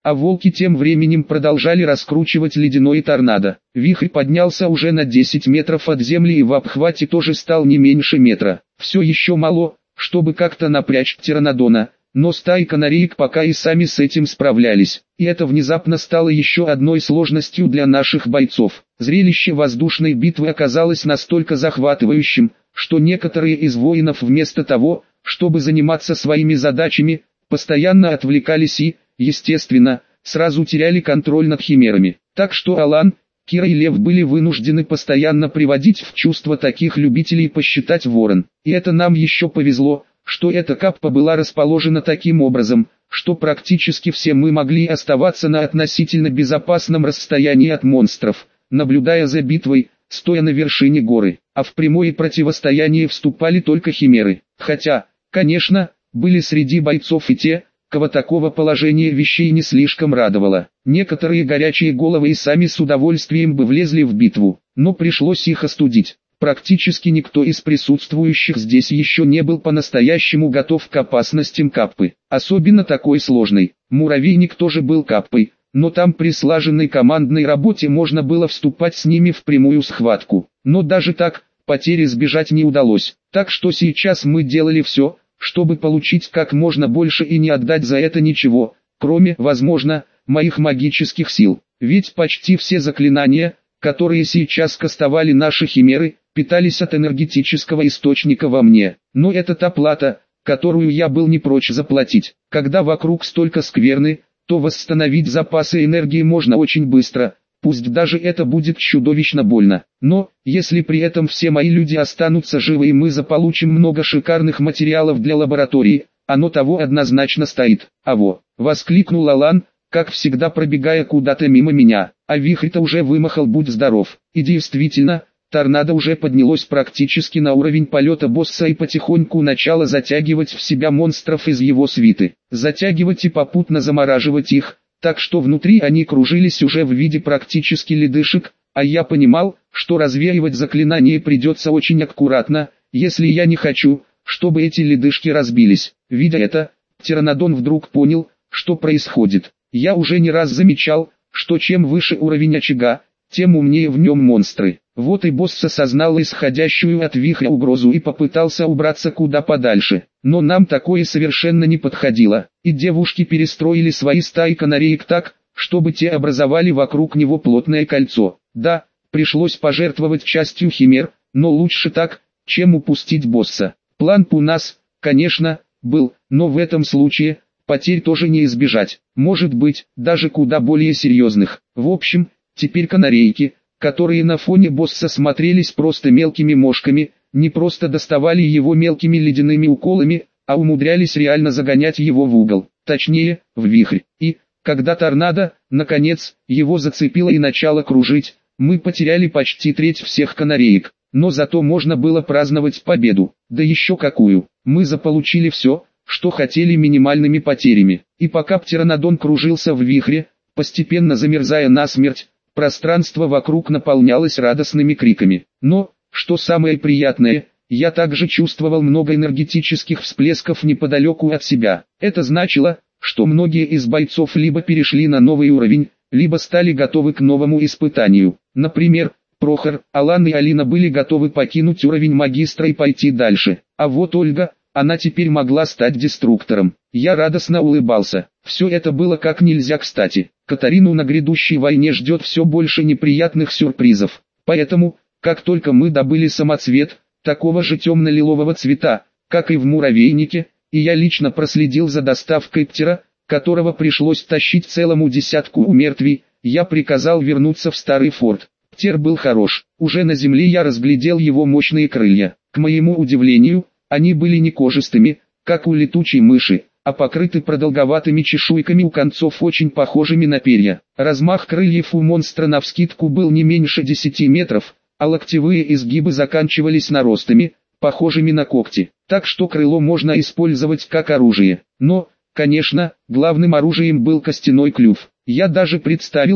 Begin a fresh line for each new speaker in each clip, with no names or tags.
а волки тем временем продолжали раскручивать ледяной торнадо. Вихрь поднялся уже на 10 метров от земли и в обхвате тоже стал не меньше метра. Все еще мало, чтобы как-то напрячь птеранодона, но стаи канареек пока и сами с этим справлялись. И это внезапно стало еще одной сложностью для наших бойцов. Зрелище воздушной битвы оказалось настолько захватывающим, что некоторые из воинов вместо того, чтобы заниматься своими задачами, постоянно отвлекались и, естественно, сразу теряли контроль над химерами. Так что Алан, Кира и Лев были вынуждены постоянно приводить в чувство таких любителей посчитать ворон. И это нам еще повезло, что эта каппа была расположена таким образом, что практически все мы могли оставаться на относительно безопасном расстоянии от монстров, наблюдая за битвой, стоя на вершине горы. А в прямое противостояние вступали только химеры. Хотя, конечно, были среди бойцов и те, кого такого положения вещей не слишком радовало. Некоторые горячие головы и сами с удовольствием бы влезли в битву, но пришлось их остудить. Практически никто из присутствующих здесь еще не был по-настоящему готов к опасностям каппы. Особенно такой сложной. Муравейник тоже был каппой, но там при слаженной командной работе можно было вступать с ними в прямую схватку. Но даже так, потери избежать не удалось. Так что сейчас мы делали все, чтобы получить как можно больше и не отдать за это ничего, кроме, возможно, моих магических сил. Ведь почти все заклинания, которые сейчас кастовали наши химеры, питались от энергетического источника во мне. Но это та плата, которую я был не прочь заплатить. Когда вокруг столько скверны, то восстановить запасы энергии можно очень быстро, пусть даже это будет чудовищно больно. Но, если при этом все мои люди останутся живы и мы заполучим много шикарных материалов для лаборатории, оно того однозначно стоит. «Аво!» — воскликнул Алан, как всегда пробегая куда-то мимо меня, а вихрь-то уже вымахал, будь здоров. И действительно, торнадо уже поднялось практически на уровень полета босса и потихоньку начало затягивать в себя монстров из его свиты. Затягивать и попутно замораживать их, так что внутри они кружились уже в виде практически ледышек, а я понимал, что развеивать заклинание придется очень аккуратно, если я не хочу, чтобы эти ледышки разбились. Видя это, птеранодон вдруг понял, что происходит. Я уже не раз замечал, что чем выше уровень очага, тем умнее в нем монстры. Вот и босс осознал исходящую от вихря угрозу и попытался убраться куда подальше. Но нам такое совершенно не подходило, и девушки перестроили свои стаи канареек так, чтобы те образовали вокруг него плотное кольцо. Да, пришлось пожертвовать частью химер, но лучше так, чем упустить босса. План у нас, конечно, был, но в этом случае потерь тоже не избежать. Может быть, даже куда более серьезных. В общем, теперь канарейки, которые на фоне босса смотрелись просто мелкими мошками, не просто доставали его мелкими ледяными уколами, а умудрялись реально загонять его в угол, точнее, в вихрь. И, когда торнадо, наконец, его зацепило и начало кружить, мы потеряли почти треть всех канареек. Но зато можно было праздновать победу, да еще какую. Мы заполучили все, что хотели, минимальными потерями. И пока птеранодон кружился в вихре, постепенно замерзая насмерть, пространство вокруг наполнялось радостными криками. Но, что самое приятное, я также чувствовал много энергетических всплесков неподалеку от себя. Это значило, что многие из бойцов либо перешли на новый уровень, либо стали готовы к новому испытанию. Например, Прохор, Алан и Алина были готовы покинуть уровень магистра и пойти дальше. А вот Ольга, она теперь могла стать деструктором. Я радостно улыбался. Все это было как нельзя кстати. Катарину на грядущей войне ждет все больше неприятных сюрпризов. Поэтому, как только мы добыли самоцвет, такого же темно-лилового цвета, как и в муравейнике, и я лично проследил за доставкой птера, которого пришлось тащить целому десятку умертвий, я приказал вернуться в старый форт. Птер был хорош. Уже на земле я разглядел его мощные крылья. К моему удивлению, они были не кожистыми, как у летучей мыши, а покрыты продолговатыми чешуйками у концов, очень похожими на перья. Размах крыльев у монстра навскидку был не меньше 10 метров, а локтевые изгибы заканчивались наростами, похожими на когти. Так что крыло можно использовать как оружие. Но, конечно, главным оружием был костяной клюв. Я даже представил,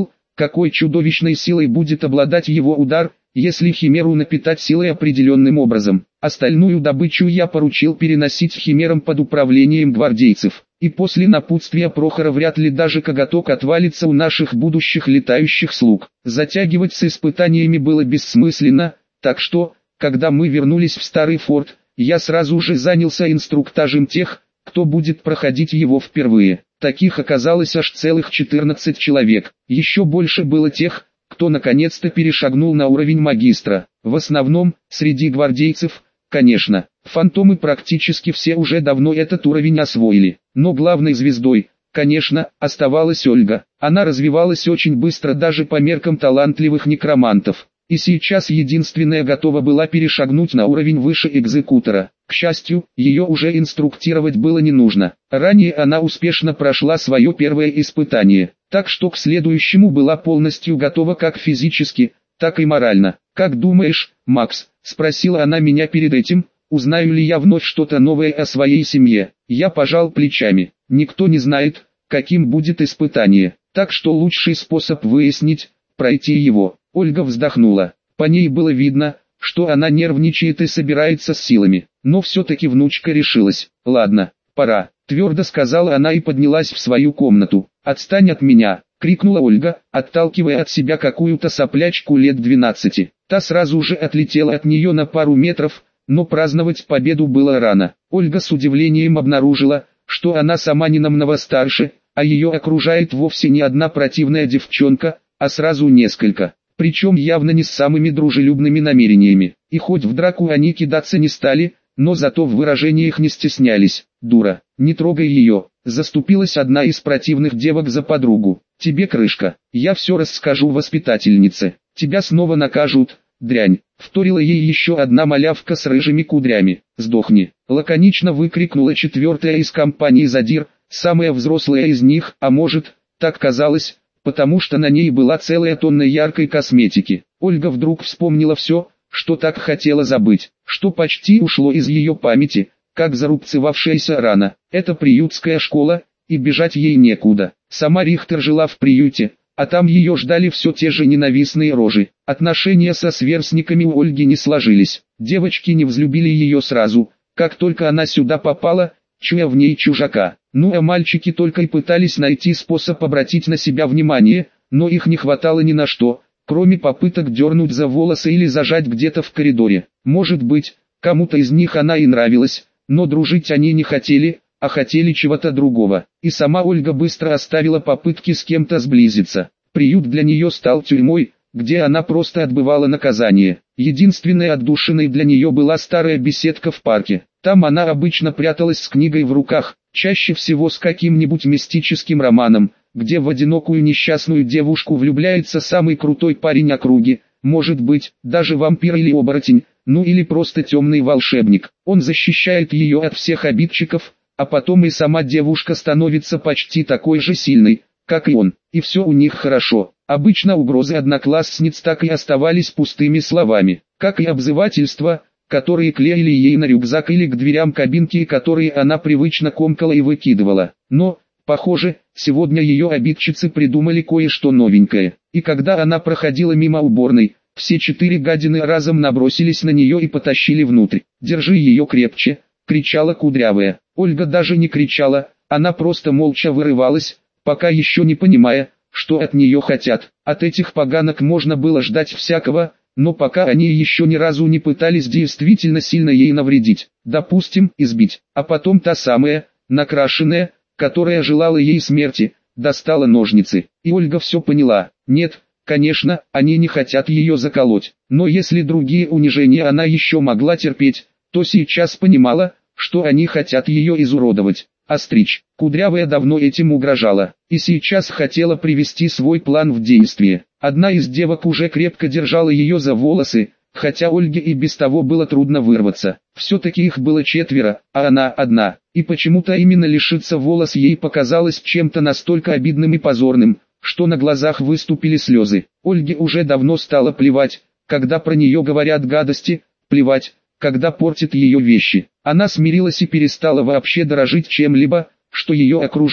какой чудовищной силой будет обладать его удар, если химеру напитать силой определенным образом. Остальную добычу я поручил переносить химерам под управлением гвардейцев. И после напутствия Прохора вряд ли даже коготок отвалится у наших будущих летающих слуг. Затягивать с испытаниями было бессмысленно, так что, когда мы вернулись в старый форт, я сразу же занялся инструктажем тех, кто будет проходить его впервые. Таких оказалось аж целых 14 человек. Еще больше было тех, кто наконец-то перешагнул на уровень магистра. В основном, среди гвардейцев, конечно, фантомы практически все уже давно этот уровень освоили. Но главной звездой, конечно, оставалась Ольга. Она развивалась очень быстро даже по меркам талантливых некромантов. И сейчас единственная готова была перешагнуть на уровень выше экзекутора. К счастью, ее уже инструктировать было не нужно. Ранее она успешно прошла свое первое испытание, так что к следующему была полностью готова как физически, так и морально. «Как думаешь, Макс?» – спросила она меня перед этим, узнаю ли я вновь что-то новое о своей семье. Я пожал плечами. Никто не знает, каким будет испытание, так что лучший способ выяснить – пройти его. Ольга вздохнула. По ней было видно, что она нервничает и собирается с силами. Но все-таки внучка решилась. «Ладно, пора», – твердо сказала она и поднялась в свою комнату. «Отстань от меня», – крикнула Ольга, отталкивая от себя какую-то соплячку лет 12. Та сразу же отлетела от нее на пару метров, но праздновать победу было рано. Ольга с удивлением обнаружила, что она сама не намного старше, а ее окружает вовсе не одна противная девчонка, а сразу несколько. Причем явно не с самыми дружелюбными намерениями. И хоть в драку они кидаться не стали, но зато в выражениях не стеснялись. «Дура, не трогай ее», — заступилась одна из противных девок за подругу. «Тебе крышка, я все расскажу воспитательнице, тебя снова накажут, дрянь», — вторила ей еще одна малявка с рыжими кудрями. «Сдохни», — лаконично выкрикнула четвертая из компании задир, самая взрослая из них, а может, так казалось, потому что на ней была целая тонна яркой косметики. Ольга вдруг вспомнила все, что так хотела забыть, что почти ушло из ее памяти, как зарубцевавшаяся рана. Это приютская школа, и бежать ей некуда. Сама Рихтер жила в приюте, а там ее ждали все те же ненавистные рожи. Отношения со сверстниками у Ольги не сложились. Девочки не взлюбили ее сразу, как только она сюда попала, чуя в ней чужака. Ну а мальчики только и пытались найти способ обратить на себя внимание, но их не хватало ни на что, кроме попыток дернуть за волосы или зажать где-то в коридоре. Может быть, кому-то из них она и нравилась, но дружить они не хотели, а хотели чего-то другого. И сама Ольга быстро оставила попытки с кем-то сблизиться. Приют для нее стал тюрьмой, где она просто отбывала наказание. Единственной отдушиной для нее была старая беседка в парке. Там она обычно пряталась с книгой в руках, чаще всего с каким-нибудь мистическим романом, где в одинокую несчастную девушку влюбляется самый крутой парень округи, может быть, даже вампир или оборотень, ну или просто темный волшебник. Он защищает ее от всех обидчиков, а потом и сама девушка становится почти такой же сильной, как и он, и все у них хорошо. Обычно угрозы одноклассниц так и оставались пустыми словами, как и обзывательства, которые клеили ей на рюкзак или к дверям кабинки, которые она привычно комкала и выкидывала. Но, похоже, сегодня ее обидчицы придумали кое-что новенькое, и когда она проходила мимо уборной, все 4 гадины разом набросились на нее и потащили внутрь. «Держи ее крепче!» — кричала кудрявая. Ольга даже не кричала, она просто молча вырывалась, пока еще не понимая, что от нее хотят. От этих поганок можно было ждать всякого, но пока они еще ни разу не пытались действительно сильно ей навредить. Допустим, избить. А потом та самая, накрашенная, которая желала ей смерти, достала ножницы. И Ольга все поняла. Нет, конечно, они не хотят ее заколоть. Но если другие унижения она еще могла терпеть, то сейчас понимала, что они хотят ее изуродовать. Остричь. Кудрявая давно этим угрожала, и сейчас хотела привести свой план в действие. Одна из девок уже крепко держала ее за волосы, хотя Ольге и без того было трудно вырваться. Все-таки их было 4, а она одна, и почему-то именно лишиться волос ей показалось чем-то настолько обидным и позорным, что на глазах выступили слезы. Ольге уже давно стало плевать, когда про нее говорят гадости, плевать, когда портят ее вещи. Она смирилась и перестала вообще дорожить чем-либо, что ее окружает.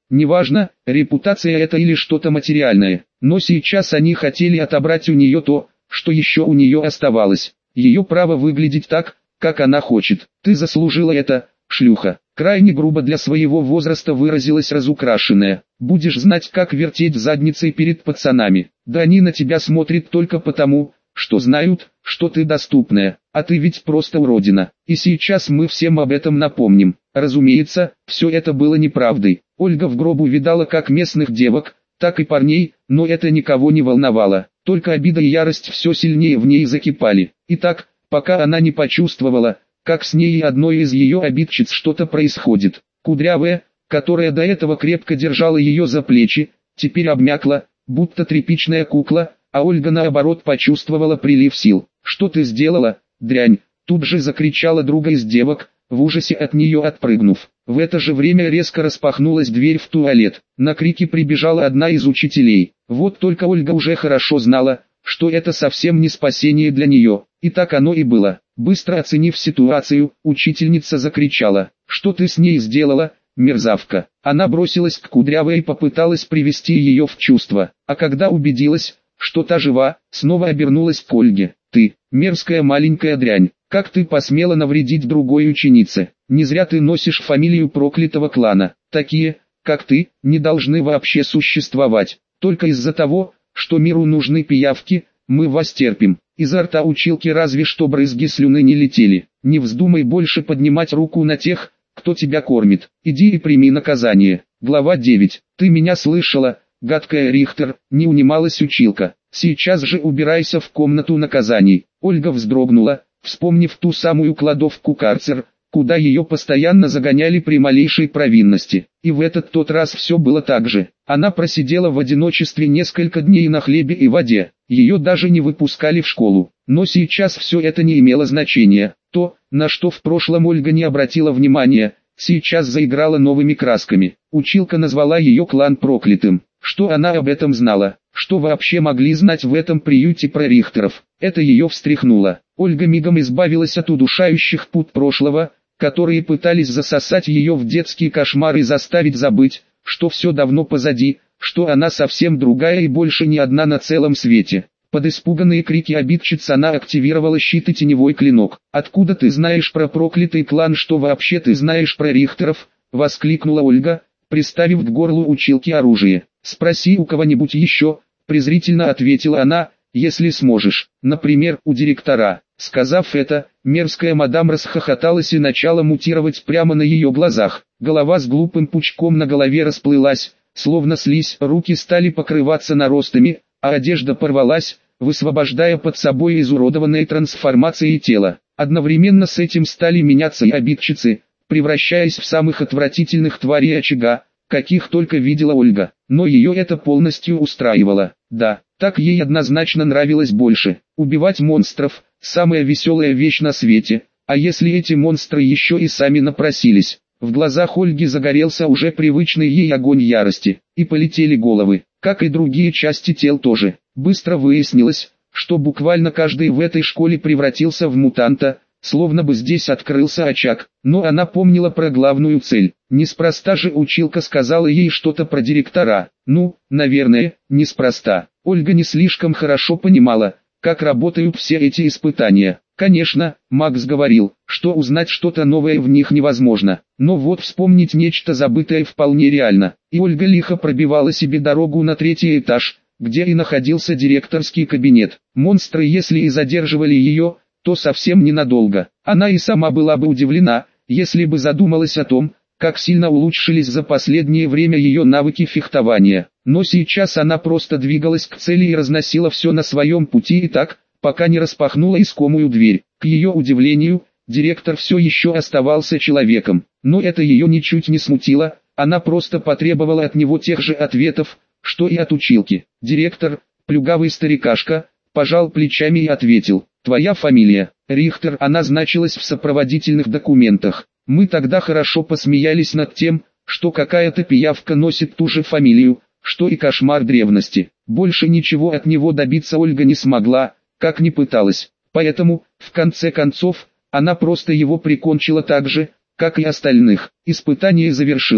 Неважно, репутация это или что-то материальное, но сейчас они хотели отобрать у нее то, что еще у нее оставалось. Ее право выглядеть так, как она хочет. Ты заслужила это, шлюха. Крайне грубо для своего возраста выразилась разукрашенная. Будешь знать, как вертеть задницей перед пацанами. Да они на тебя смотрят только потому, что знают, что ты доступная, а ты ведь просто уродина. И сейчас мы всем об этом напомним. Разумеется, все это было неправдой. Ольга в гробу видала как местных девок, так и парней, но это никого не волновало. Только обида и ярость все сильнее в ней закипали. И так, пока она не почувствовала, как с ней и одной из ее обидчиц что-то происходит. Кудрявая, которая до этого крепко держала ее за плечи, теперь обмякла, будто тряпичная кукла, а Ольга наоборот почувствовала прилив сил. «Что ты сделала, дрянь?» Тут же закричала друга из девок, в ужасе от нее отпрыгнув. В это же время резко распахнулась дверь в туалет. На крики прибежала одна из учителей. Вот только Ольга уже хорошо знала, что это совсем не спасение для нее. И так оно и было. Быстро оценив ситуацию, учительница закричала: «Что ты с ней сделала, мерзавка?» Она бросилась к Кудрявой и попыталась привести ее в чувство. А когда убедилась, что та жива, снова обернулась к Ольге. «Ты, мерзкая маленькая дрянь, как ты посмела навредить другой ученице? Не зря ты носишь фамилию проклятого клана. Такие, как ты, не должны вообще существовать. Только из-за того, что миру нужны пиявки, мы вас терпим». Изо рта училки разве что брызги слюны не летели. «Не вздумай больше поднимать руку на тех, кто тебя кормит. Иди и прими наказание». Глава 9. «Ты меня слышала, гадкая Рихтер?» — не унималась училка. «Сейчас же убирайся в комнату наказаний». Ольга вздрогнула, вспомнив ту самую кладовку-карцер, куда ее постоянно загоняли при малейшей провинности. И в тот раз все было так же. Она просидела в одиночестве несколько дней на хлебе и воде. Ее даже не выпускали в школу. Но сейчас все это не имело значения. То, на что в прошлом Ольга не обратила внимания, сейчас заиграла новыми красками. Училка назвала ее клан проклятым. Что она об этом знала? Что вообще могли знать в этом приюте про Рихтеров? Это ее встряхнуло. Ольга мигом избавилась от удушающих пут прошлого, которые пытались засосать ее в детские кошмары и заставить забыть, что все давно позади, что она совсем другая и больше не одна на целом свете. Под испуганные крики обидчиц она активировала щит и теневой клинок. «Откуда ты знаешь про проклятый клан? Что вообще ты знаешь про Рихтеров?» — воскликнула Ольга, приставив к горлу училки оружие. «Спроси у кого-нибудь еще», — презрительно ответила она, — «если сможешь, например, у директора». Сказав это, мерзкая мадам расхохоталась и начала мутировать прямо на ее глазах. Голова с глупым пучком на голове расплылась, словно слизь, руки стали покрываться наростами, а одежда порвалась, высвобождая под собой изуродованное трансформацией тело. Одновременно с этим стали меняться и обидчицы, превращаясь в самых отвратительных тварей очага, каких только видела Ольга. Но ее это полностью устраивало. Да, так ей однозначно нравилось больше. Убивать монстров – самая веселая вещь на свете, а если эти монстры еще и сами напросились? В глазах Ольги загорелся уже привычный ей огонь ярости, и полетели головы, как и другие части тел тоже. Быстро выяснилось, что буквально каждый в этой школе превратился в мутанта, словно бы здесь открылся очаг, но она помнила про главную цель. Неспроста же училка сказала ей что-то про директора. Ну, наверное, неспроста. Ольга не слишком хорошо понимала, как работают все эти испытания. Конечно, Макс говорил, что узнать что-то новое в них невозможно, но вот вспомнить нечто забытое вполне реально. И Ольга лихо пробивала себе дорогу на 3-й этаж, где и находился директорский кабинет. Монстры, если и задерживали ее, то совсем ненадолго. Она и сама была бы удивлена, если бы задумалась о том, как сильно улучшились за последнее время ее навыки фехтования. Но сейчас она просто двигалась к цели и разносила все на своем пути и так, пока не распахнула искомую дверь. К ее удивлению, директор все еще оставался человеком, но это ее ничуть не смутило, она просто потребовала от него тех же ответов, что и от училки. Директор, плюгавый старикашка, пожал плечами и ответил: «Твоя фамилия, Рихтер». Она значилась в сопроводительных документах. Мы тогда хорошо посмеялись над тем, что какая-то пиявка носит ту же фамилию, что и кошмар древности. Больше ничего от него добиться Ольга не смогла, как ни пыталась. Поэтому, в конце концов, она просто его прикончила так же, как и остальных. Испытание завершилось.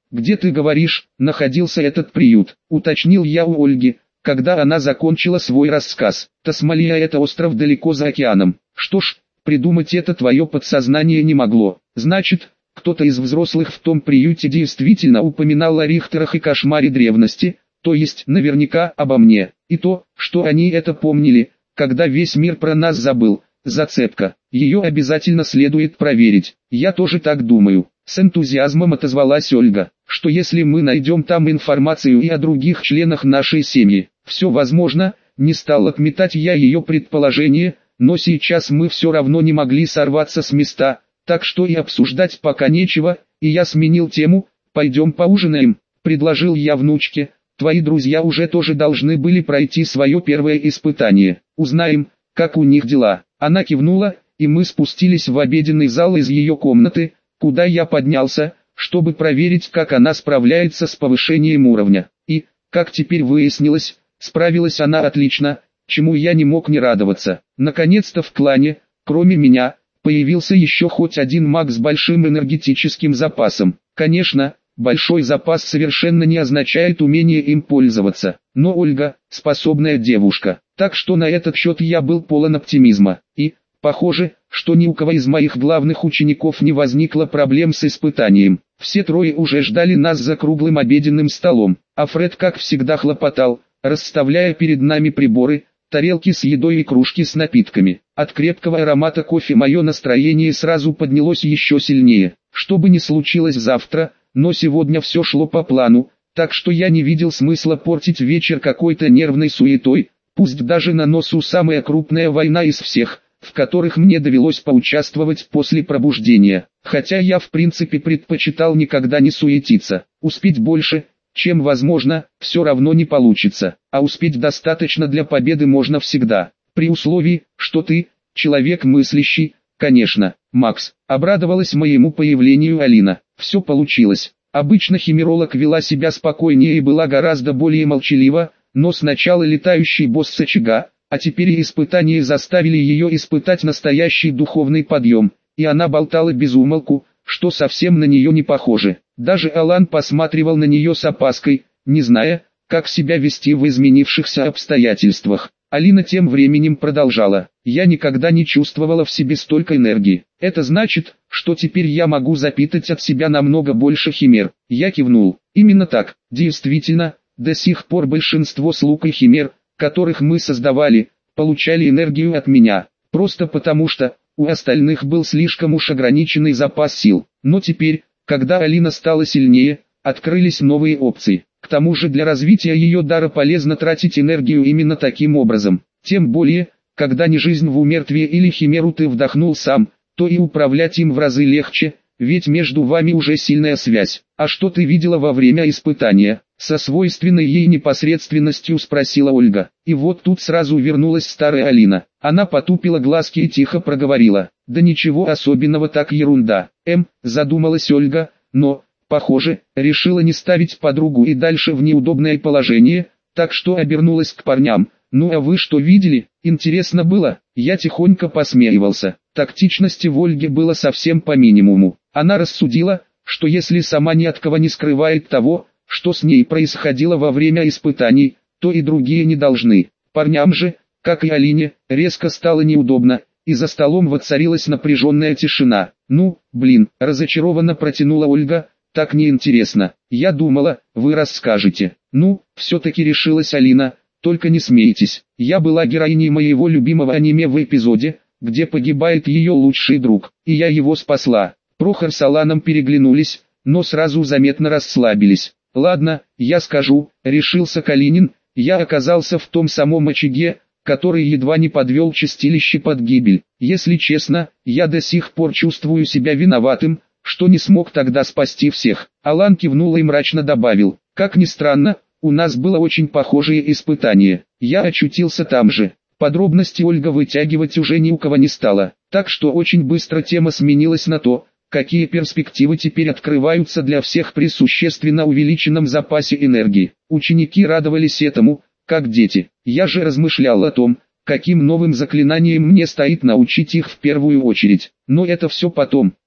«Где, ты говоришь, находился этот приют?» — уточнил я у Ольги, когда она закончила свой рассказ. «Тасмалия — это остров далеко за океаном. Что ж, придумать это твое подсознание не могло. Значит, кто-то из взрослых в том приюте действительно упоминал о Рихтерах и кошмаре древности, то есть наверняка обо мне. И то, что они это помнили, когда весь мир про нас забыл, зацепка. Ее обязательно следует проверить. Я тоже так думаю». С энтузиазмом отозвалась Ольга, «что если мы найдем там информацию и о других членах нашей семьи, все возможно». Не стал отметать я ее предположение, но сейчас мы все равно не могли сорваться с места, так что и обсуждать пока нечего, и я сменил тему. «Пойдем поужинаем», — предложил я внучке, «твои друзья уже тоже должны были пройти свое первое испытание, узнаем, как у них дела». Она кивнула, и мы спустились в обеденный зал из ее комнаты, куда я поднялся, чтобы проверить, как она справляется с повышением уровня. И, как теперь выяснилось, справилась она отлично, чему я не мог не радоваться. Наконец-то в клане, кроме меня, появился еще хоть один маг с большим энергетическим запасом. Конечно, большой запас совершенно не означает умение им пользоваться, но Ольга – способная девушка, так что на этот счет я был полон оптимизма. И, похоже, что ни у кого из моих главных учеников не возникло проблем с испытанием. Все трое уже ждали нас за круглым обеденным столом, а Фред как всегда хлопотал, расставляя перед нами приборы, тарелки с едой и кружки с напитками. От крепкого аромата кофе мое настроение сразу поднялось еще сильнее. Что бы ни случилось завтра, но сегодня все шло по плану, так что я не видел смысла портить вечер какой-то нервной суетой, пусть даже на носу самая крупная война из всех, в которых мне довелось поучаствовать после пробуждения. Хотя я в принципе предпочитал никогда не суетиться. Успеть больше, чем возможно, все равно не получится, а успеть достаточно для победы можно всегда, при условии, что ты, человек мыслящий, конечно. «Макс», — обрадовалась моему появлению Алина, — «все получилось». Обычно химеролог вела себя спокойнее и была гораздо более молчалива, но сначала летающий босс с очага, а теперь и испытания заставили ее испытать настоящий духовный подъем, и она болтала без умолку, что совсем на нее не похоже. Даже Алан посматривал на нее с опаской, не зная, как себя вести в изменившихся обстоятельствах. Алина тем временем продолжала: «Я никогда не чувствовала в себе столько энергии. Это значит, что теперь я могу запитать от себя намного больше химер». Я кивнул. Именно так, действительно, до сих пор большинство слуг и химер, которых мы создавали, получали энергию от меня, просто потому что у остальных был слишком уж ограниченный запас сил. Но теперь, когда Алина стала сильнее, открылись новые опции. К тому же для развития ее дара полезно тратить энергию именно таким образом. Тем более, когда не жизнь в умертвие или химеру ты вдохнул сам, то и управлять им в разы легче, ведь между вами уже сильная связь. «А что ты видела во время испытания?» — со свойственной ей непосредственностью спросила Ольга. И вот тут сразу вернулась старая Алина. Она потупила глазки и тихо проговорила: «Да ничего особенного, так ерунда». Задумалась Ольга, но, похоже, решила не ставить подругу и дальше в неудобное положение, так что обернулась к парням. «Ну а вы что видели? Интересно было?» Я тихонько посмеивался. Тактичности в Ольге было совсем по минимуму. Она рассудила, что если сама ни от кого не скрывает того, что с ней происходило во время испытаний, то и другие не должны. Парням же, как и Алине, резко стало неудобно, и за столом воцарилась напряженная тишина. «Ну, блин», — разочарованно протянула Ольга, — «так неинтересно. Я думала, вы расскажете». «Ну, все-таки решилась Алина, только не смейтесь. Я была героиней моего любимого аниме в эпизоде, где погибает ее лучший друг, и я его спасла». Прохор с Аланом переглянулись, но сразу заметно расслабились. «Ладно, я скажу», — решился Калинин, — «я оказался в том самом очаге, который едва не подвел чистилище под гибель. Если честно, я до сих пор чувствую себя виноватым, что не смог тогда спасти всех». Алан кивнул и мрачно добавил: «Как ни странно, у нас было очень похожее испытание. Я очутился там же». Подробности Ольга вытягивать уже ни у кого не стала, так что очень быстро тема сменилась на то, какие перспективы теперь открываются для всех при существенно увеличенном запасе энергии. Ученики радовались этому, как дети. Я же размышлял о том, каким новым заклинанием мне стоит научить их в первую очередь. Но это все потом.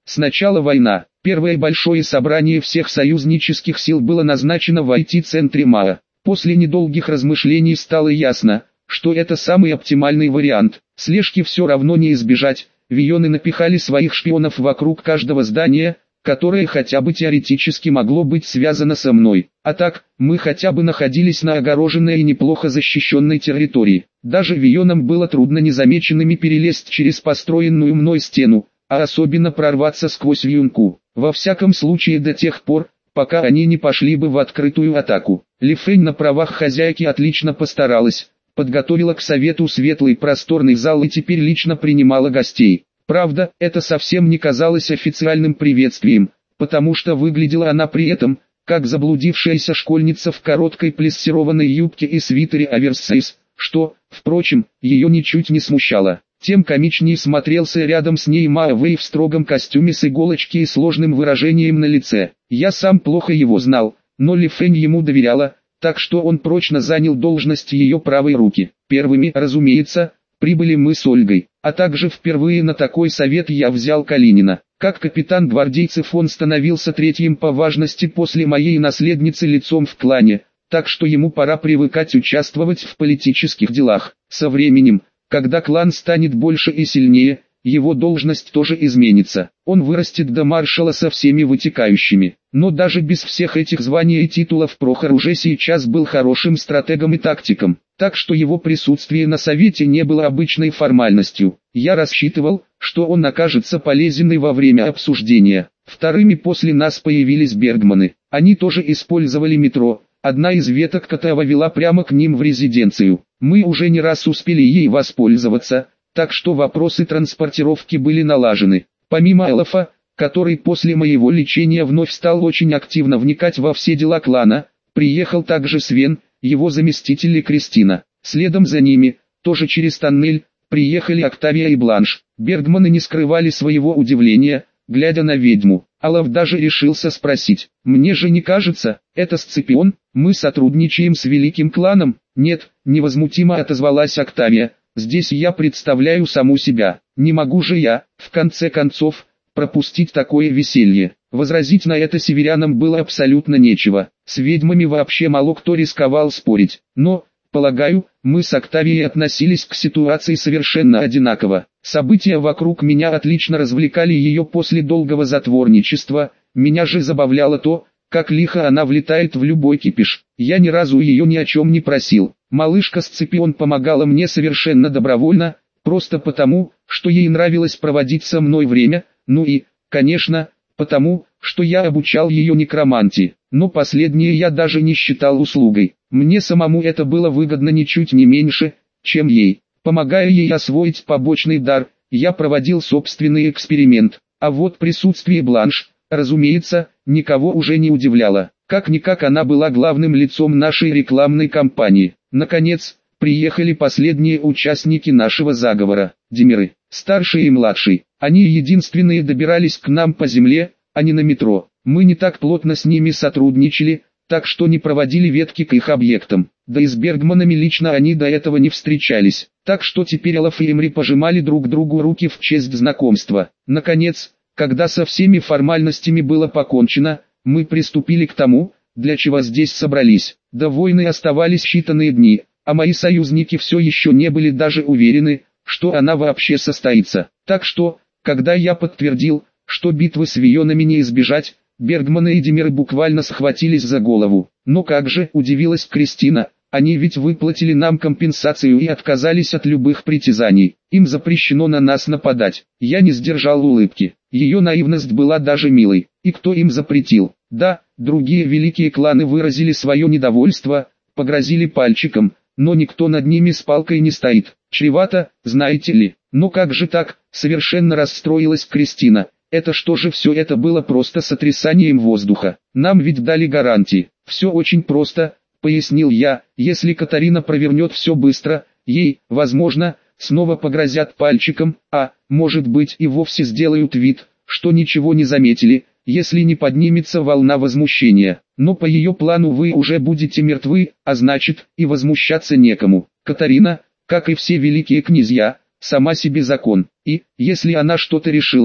Сначала война. Первое большое собрание всех союзнических сил было назначено в IT-центре МАА. После недолгих размышлений стало ясно, что это самый оптимальный вариант. Слежки все равно не избежать. Вионы напихали своих шпионов вокруг каждого здания, которое хотя бы теоретически могло быть связано со мной. А так, мы хотя бы находились на огороженной и неплохо защищенной территории. Даже вионам было трудно незамеченными перелезть через построенную мной стену, а особенно прорваться сквозь вьюнку. Во всяком случае до тех пор, пока они не пошли бы в открытую атаку. Ли Фэнь на правах хозяйки отлично постаралась, подготовила к совету светлый просторный зал и теперь лично принимала гостей. Правда, это совсем не казалось официальным приветствием, потому что выглядела она при этом, как заблудившаяся школьница в короткой плессированной юбке и свитере оверсайз, что, впрочем, ее ничуть не смущало. Тем комичнее смотрелся рядом с ней Ма Вэй в строгом костюме с иголочки и сложным выражением на лице. Я сам плохо его знал, но Ли Фэнь ему доверяла, так что он прочно занял должность ее правой руки. Первыми, разумеется, прибыли мы с Ольгой, а также впервые на такой совет я взял Калинина. Как капитан гвардейцев он становился третьим по важности после моей наследницы лицом в клане, так что ему пора привыкать участвовать в политических делах. Со временем, когда клан станет больше и сильнее, его должность тоже изменится. Он вырастет до маршала со всеми вытекающими. Но даже без всех этих званий и титулов Прохор уже сейчас был хорошим стратегом и тактиком, так что его присутствие на совете не было обычной формальностью. Я рассчитывал, что он окажется полезен и во время обсуждения. Вторыми после нас появились Бергманы. Они тоже использовали метро. Одна из веток которого вела прямо к ним в резиденцию. Мы уже не раз успели ей воспользоваться, так что вопросы транспортировки были налажены. Помимо Элофа, который после моего лечения вновь стал очень активно вникать во все дела клана, приехал также Свен, его заместитель и Кристина. Следом за ними, тоже через тоннель, приехали Октавия и Бланш. Бергманы не скрывали своего удивления, глядя на ведьму. Олаф даже решился спросить: «Мне же не кажется, это Сципион, мы сотрудничаем с великим кланом?» «Нет», невозмутимо отозвалась Октавия, «здесь я представляю саму себя, не могу же я, в конце концов, пропустить такое веселье». Возразить на это северянам было абсолютно нечего, с ведьмами вообще мало кто рисковал спорить, но, полагаю, мы с Октавией относились к ситуации совершенно одинаково. События вокруг меня отлично развлекали ее после долгого затворничества, меня же забавляло то, как лихо она влетает в любой кипиш. Я ни разу ее ни о чем не просил. Малышка Сципион помогала мне совершенно добровольно, просто потому, что ей нравилось проводить со мной время, ну и, конечно, потому, что я обучал ее некромантии. Но последнее я даже не считал услугой. Мне самому это было выгодно ничуть не меньше, чем ей. Помогая ей освоить побочный дар, я проводил собственный эксперимент. А вот присутствие Бланш, разумеется, никого уже не удивляло. Как-никак она была главным лицом нашей рекламной кампании. Наконец, приехали последние участники нашего заговора. Демиры, старший и младший. Они единственные добирались к нам по земле, а не на метро. Мы не так плотно с ними сотрудничали, так что не проводили ветки к их объектам. Да и с Бергманами лично они до этого не встречались. Так что теперь Олаф и Эмри пожимали друг другу руки в честь знакомства. Наконец, когда со всеми формальностями было покончено, мы приступили к тому, для чего здесь собрались. До войны оставались считанные дни, а мои союзники все еще не были даже уверены, что она вообще состоится. Так что, когда я подтвердил, что битвы с вионами не избежать, Бергманы и Демиры буквально схватились за голову. «Но как же», — удивилась Кристина, — «они ведь выплатили нам компенсацию и отказались от любых притязаний. Им запрещено на нас нападать». Я не сдержал улыбки. Ее наивность была даже милой. И кто им запретил? Да, другие великие кланы выразили свое недовольство, погрозили пальчиком, но никто над ними с палкой не стоит. Чревато, знаете ли. «Но как же так?» — совершенно расстроилась Кристина. «Это что же, все это было просто сотрясанием воздуха? Нам ведь дали гарантии». «Все очень просто», — пояснил я. «Если Катарина провернет все быстро, ей, возможно, снова погрозят пальчиком, а, может быть, и вовсе сделают вид, что ничего не заметили, если не поднимется волна возмущения. Но по ее плану вы уже будете мертвы, а значит, и возмущаться некому. Катарина, как и все великие князья, сама себе закон, и, если она что-то решила,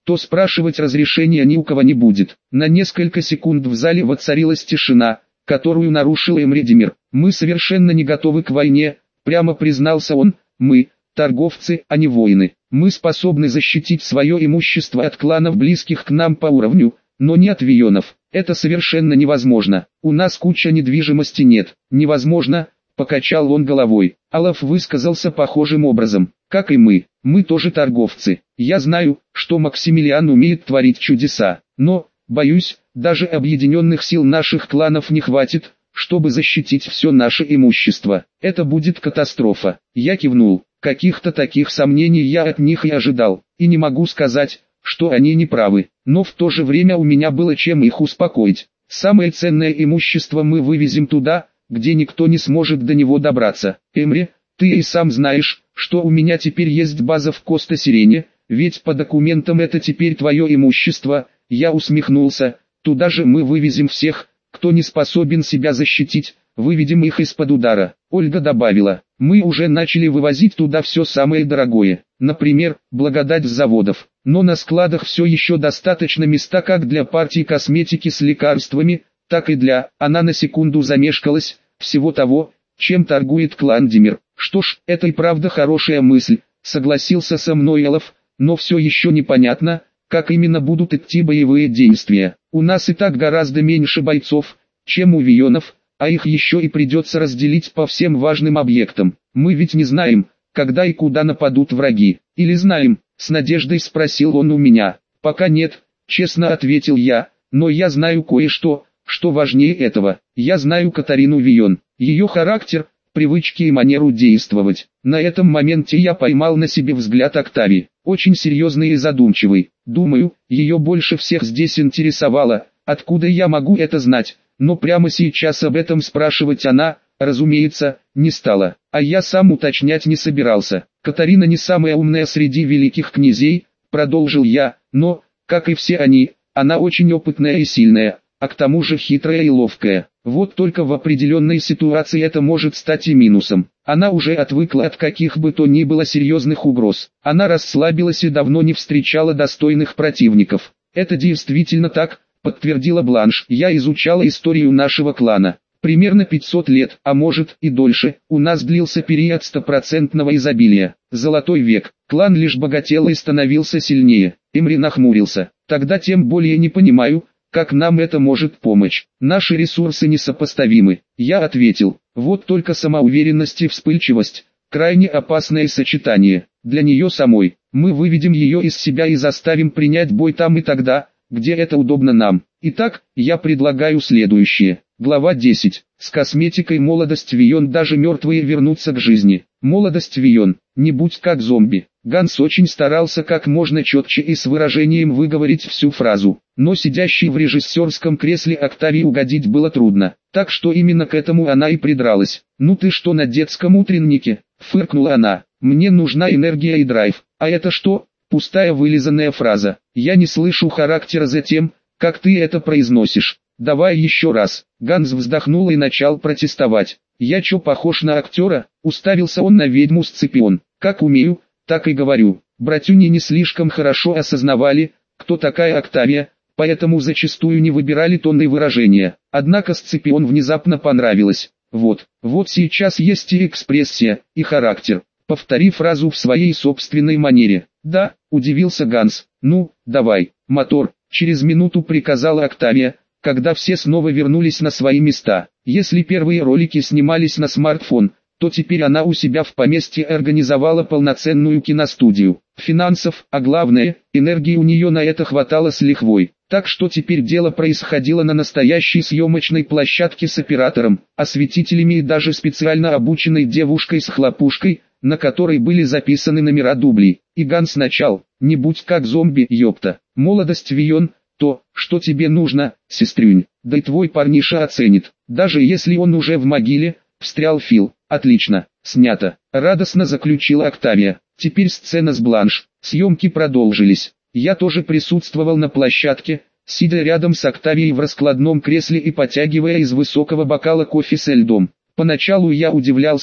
то спрашивать разрешения ни у кого не будет. На несколько секунд в зале воцарилась тишина, которую нарушил Эмредимир. «Мы совершенно не готовы к войне», — прямо признался он. «Мы, торговцы, а не воины. Мы способны защитить свое имущество от кланов, близких к нам по уровню, но не от вионов. Это совершенно невозможно. У нас куча недвижимости». «Нет, невозможно», — покачал он головой. Олаф высказался похожим образом. «Как и мы. Мы тоже торговцы. Я знаю, что Максимилиан умеет творить чудеса, но, боюсь, даже объединенных сил наших кланов не хватит, чтобы защитить все наше имущество. Это будет катастрофа». Я кивнул. Каких-то таких сомнений я от них и ожидал, и не могу сказать, что они не правы, но в то же время у меня было чем их успокоить. Самое ценное имущество мы вывезем туда, где никто не сможет до него добраться. Эмре, ты и сам знаешь, что у меня теперь есть база в Коста-Сирене, ведь по документам это теперь твое имущество. Я усмехнулся. Туда же мы вывезем всех, кто не способен себя защитить, выведем их из-под удара. Ольга добавила, мы уже начали вывозить туда все самое дорогое, например, благодать с заводов. Но на складах все еще достаточно места как для партии косметики с лекарствами, так и для, она на секунду замешкалась, всего того, чем торгует клан Димир. Что ж, это и правда хорошая мысль, согласился со мной Олаф, но все еще непонятно, как именно будут идти боевые действия. У нас и так гораздо меньше бойцов, чем у вионов, а их еще и придется разделить по всем важным объектам. Мы ведь не знаем, когда и куда нападут враги. Или знаем? С надеждой спросил он у меня. Пока нет, честно ответил я, но я знаю кое-что, что важнее этого. Я знаю Катарину Вион, ее характер, привычки и манеру действовать. На этом моменте я поймал на себе взгляд Октавии, очень серьезный и задумчивый. Думаю, ее больше всех здесь интересовало, откуда я могу это знать, но прямо сейчас об этом спрашивать она, разумеется, не стала, а я сам уточнять не собирался. Катарина не самая умная среди великих князей, продолжил я, но, как и все они, она очень опытная и сильная, а к тому же хитрая и ловкая. Вот только в определенной ситуации это может стать и минусом. Она уже отвыкла от каких бы то ни было серьезных угроз. Она расслабилась и давно не встречала достойных противников. Это действительно так, подтвердила Бланш. Я изучала историю нашего клана. Примерно 500 лет, а может и дольше, у нас длился период стопроцентного изобилия. Золотой век. Клан лишь богател и становился сильнее. Эмри нахмурился. Тогда тем более не понимаю, как нам это может помочь. Наши ресурсы несопоставимы. Я ответил. Вот только самоуверенность и вспыльчивость – крайне опасное сочетание. Для нее самой. Мы выведем ее из себя и заставим принять бой там и тогда, где это удобно нам. Итак, я предлагаю следующее. Глава 10. С косметикой молодость Вион даже мертвые вернутся к жизни. Молодость Вион, не будь как зомби. Ганс очень старался как можно четче и с выражением выговорить всю фразу. Но сидящей в режиссерском кресле Октавии угодить было трудно. Так что именно к этому она и придралась. «Ну ты что на детском утреннике?» – фыркнула она. «Мне нужна энергия и драйв. А это что?» Пустая вылизанная фраза. Я не слышу характера за тем, как ты это произносишь. Давай еще раз. Ганс вздохнул и начал протестовать. Я чё, похож на актера? Уставился он на ведьму Сципион. Как умею, так и говорю. Братюни не слишком хорошо осознавали, кто такая Октавия, поэтому зачастую не выбирали тонны выражения. Однако Сципион внезапно понравилось. Вот сейчас есть и экспрессия, и характер. Повтори фразу в своей собственной манере. Да, удивился Ганс. Ну, давай, мотор. Через минуту приказала Октавия, когда все снова вернулись на свои места. Если первые ролики снимались на смартфон, то теперь она у себя в поместье организовала полноценную киностудию. Финансов, а главное, энергии у нее на это хватало с лихвой. Так что теперь дело происходило на настоящей съемочной площадке с оператором, осветителями и даже специально обученной девушкой с хлопушкой, на которой были записаны номера дублей. И Ганс начал: «Не будь как зомби, ёпта. Молодость Вион, то, что тебе нужно, сестрюнь. Да и твой парниша оценит. Даже если он уже в могиле», встрял Фил. «Отлично, снято», радостно заключила Октавия. Теперь сцена с Бланш. Съемки продолжились. Я тоже присутствовал на площадке, сидя рядом с Октавией в раскладном кресле и потягивая из высокого бокала кофе со льдом. Поначалу я удивлялся,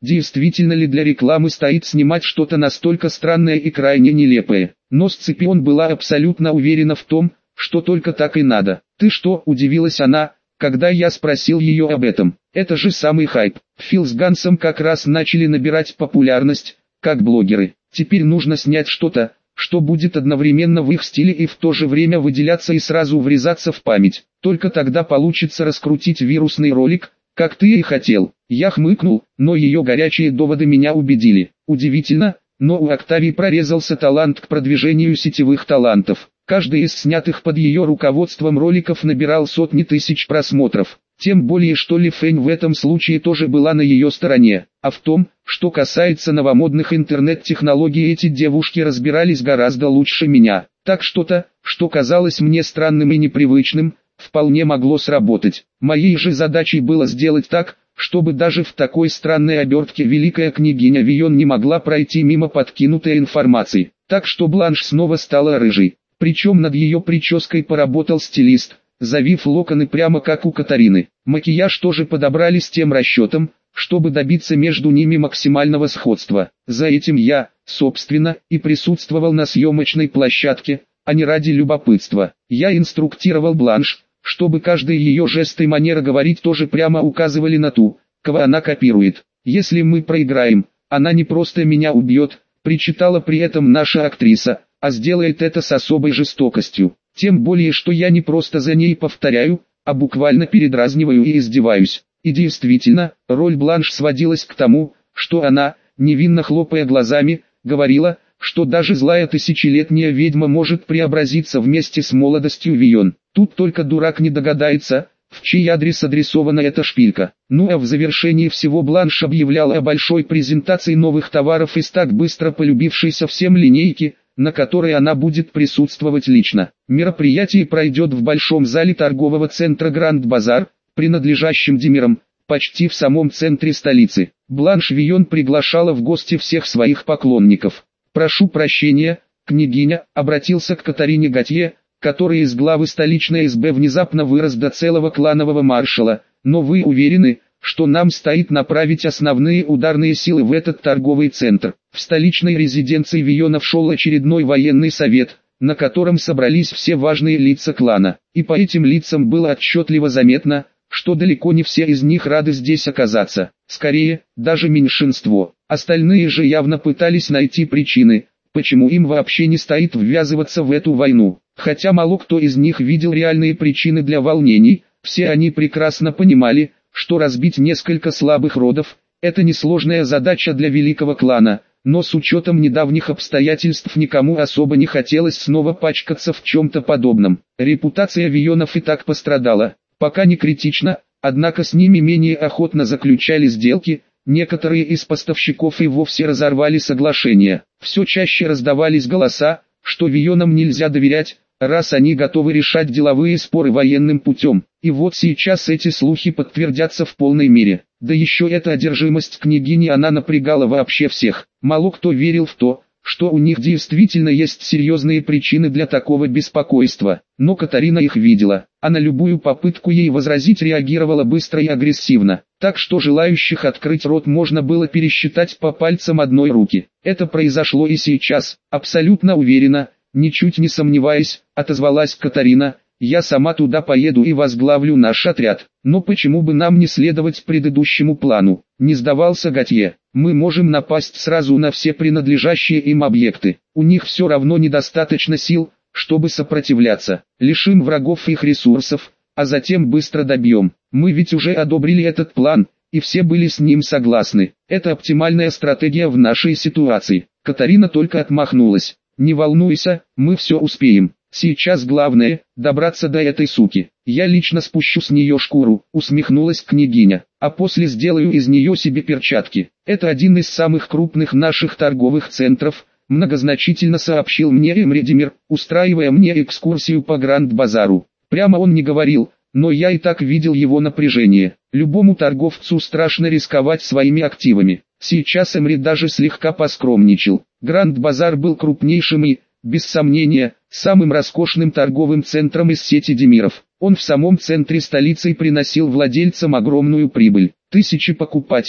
действительно ли для рекламы стоит снимать что-то настолько странное и крайне нелепое. Но Сципион была абсолютно уверена в том, что только так и надо. «Ты что?» – удивилась она, когда я спросил ее об этом. «Это же самый хайп. Фил с Гансом как раз начали набирать популярность, как блогеры. Теперь нужно снять что-то, что будет одновременно в их стиле и в то же время выделяться и сразу врезаться в память. Только тогда получится раскрутить вирусный ролик, как ты и хотел». Я хмыкнул, но ее горячие доводы меня убедили. Удивительно, но у Октавии прорезался талант к продвижению сетевых талантов. Каждый из снятых под ее руководством роликов набирал сотни тысяч просмотров. Тем более что Ли Фэнь в этом случае тоже была на ее стороне. А в том, что касается новомодных интернет-технологий, эти девушки разбирались гораздо лучше меня. Так что-то, что казалось мне странным и непривычным, вполне могло сработать. Моей же задачей было сделать так, чтобы даже в такой странной обертке великая княгиня Вийон не могла пройти мимо подкинутой информации. Так что Бланш снова стала рыжей. Причем над ее прической поработал стилист, завив локоны прямо как у Катарины. Макияж тоже подобрали с тем расчетом, чтобы добиться между ними максимального сходства. За этим я, собственно, и присутствовал на съемочной площадке, а не ради любопытства. Я инструктировал Бланш, чтобы каждый ее жест и манера говорить тоже прямо указывали на ту, кого она копирует. «Если мы проиграем, она не просто меня убьет», причитала при этом наша актриса, а сделает это с особой жестокостью. Тем более, что я не просто за ней повторяю, а буквально передразниваю и издеваюсь. И действительно, роль Бланш сводилась к тому, что она, невинно хлопая глазами, говорила, что даже злая тысячелетняя ведьма может преобразиться вместе с молодостью Вийон. Тут только дурак не догадается, в чей адрес адресована эта шпилька. Ну а в завершении всего Бланш объявляла о большой презентации новых товаров из так быстро полюбившейся всем линейки, на которой она будет присутствовать лично. Мероприятие пройдет в большом зале торгового центра Гранд Базар, принадлежащем Демирам, почти в самом центре столицы. Бланш Вийон приглашала в гости всех своих поклонников. «Прошу прощения, княгиня», обратился к Катарине Готье, который из главы столичной СБ внезапно вырос до целого кланового маршала, «но вы уверены, что нам стоит направить основные ударные силы в этот торговый центр?» В столичной резиденции Вийонов шел очередной военный совет, на котором собрались все важные лица клана, и по этим лицам было отчетливо заметно, что далеко не все из них рады здесь оказаться. Скорее, даже меньшинство. Остальные же явно пытались найти причины, почему им вообще не стоит ввязываться в эту войну. Хотя мало кто из них видел реальные причины для волнений, все они прекрасно понимали, что разбить несколько слабых родов – это несложная задача для великого клана, но с учетом недавних обстоятельств никому особо не хотелось снова пачкаться в чем-то подобном. Репутация Вийонов и так пострадала, пока не критично, однако с ними менее охотно заключали сделки, некоторые из поставщиков и вовсе разорвали соглашения. Все чаще раздавались голоса, что Вийонам нельзя доверять, раз они готовы решать деловые споры военным путем. И вот сейчас эти слухи подтвердятся в полной мере. Да еще эта одержимость княгини, она напрягала вообще всех. Мало кто верил в то, что у них действительно есть серьезные причины для такого беспокойства. Но Катарина их видела, а на любую попытку ей возразить реагировала быстро и агрессивно. Так что желающих открыть рот можно было пересчитать по пальцам одной руки. Это произошло и сейчас, абсолютно уверенно, ничуть не сомневаясь, отозвалась Катарина. «Я сама туда поеду и возглавлю наш отряд. Но почему бы нам не следовать предыдущему плану?» Не сдавался Готье. «Мы можем напасть сразу на все принадлежащие им объекты. У них все равно недостаточно сил, чтобы сопротивляться. Лишим врагов их ресурсов, а затем быстро добьем. Мы ведь уже одобрили этот план, и все были с ним согласны. Это оптимальная стратегия в нашей ситуации». Катарина только отмахнулась. «Не волнуйся, мы все успеем. Сейчас главное – добраться до этой суки. Я лично спущу с нее шкуру», – усмехнулась княгиня, «а после сделаю из нее себе перчатки. Это один из самых крупных наших торговых центров», – многозначительно сообщил мне Эмре Демир, устраивая мне экскурсию по Гранд-базару. Прямо он не говорил, но я и так видел его напряжение. Любому торговцу страшно рисковать своими активами. Сейчас Эмре даже слегка поскромничал. Гранд-базар был крупнейшим и, без сомнения, самым роскошным торговым центром из сети Демиров. Он в самом центре столицы приносил владельцам огромную прибыль. Тысячи покупателей,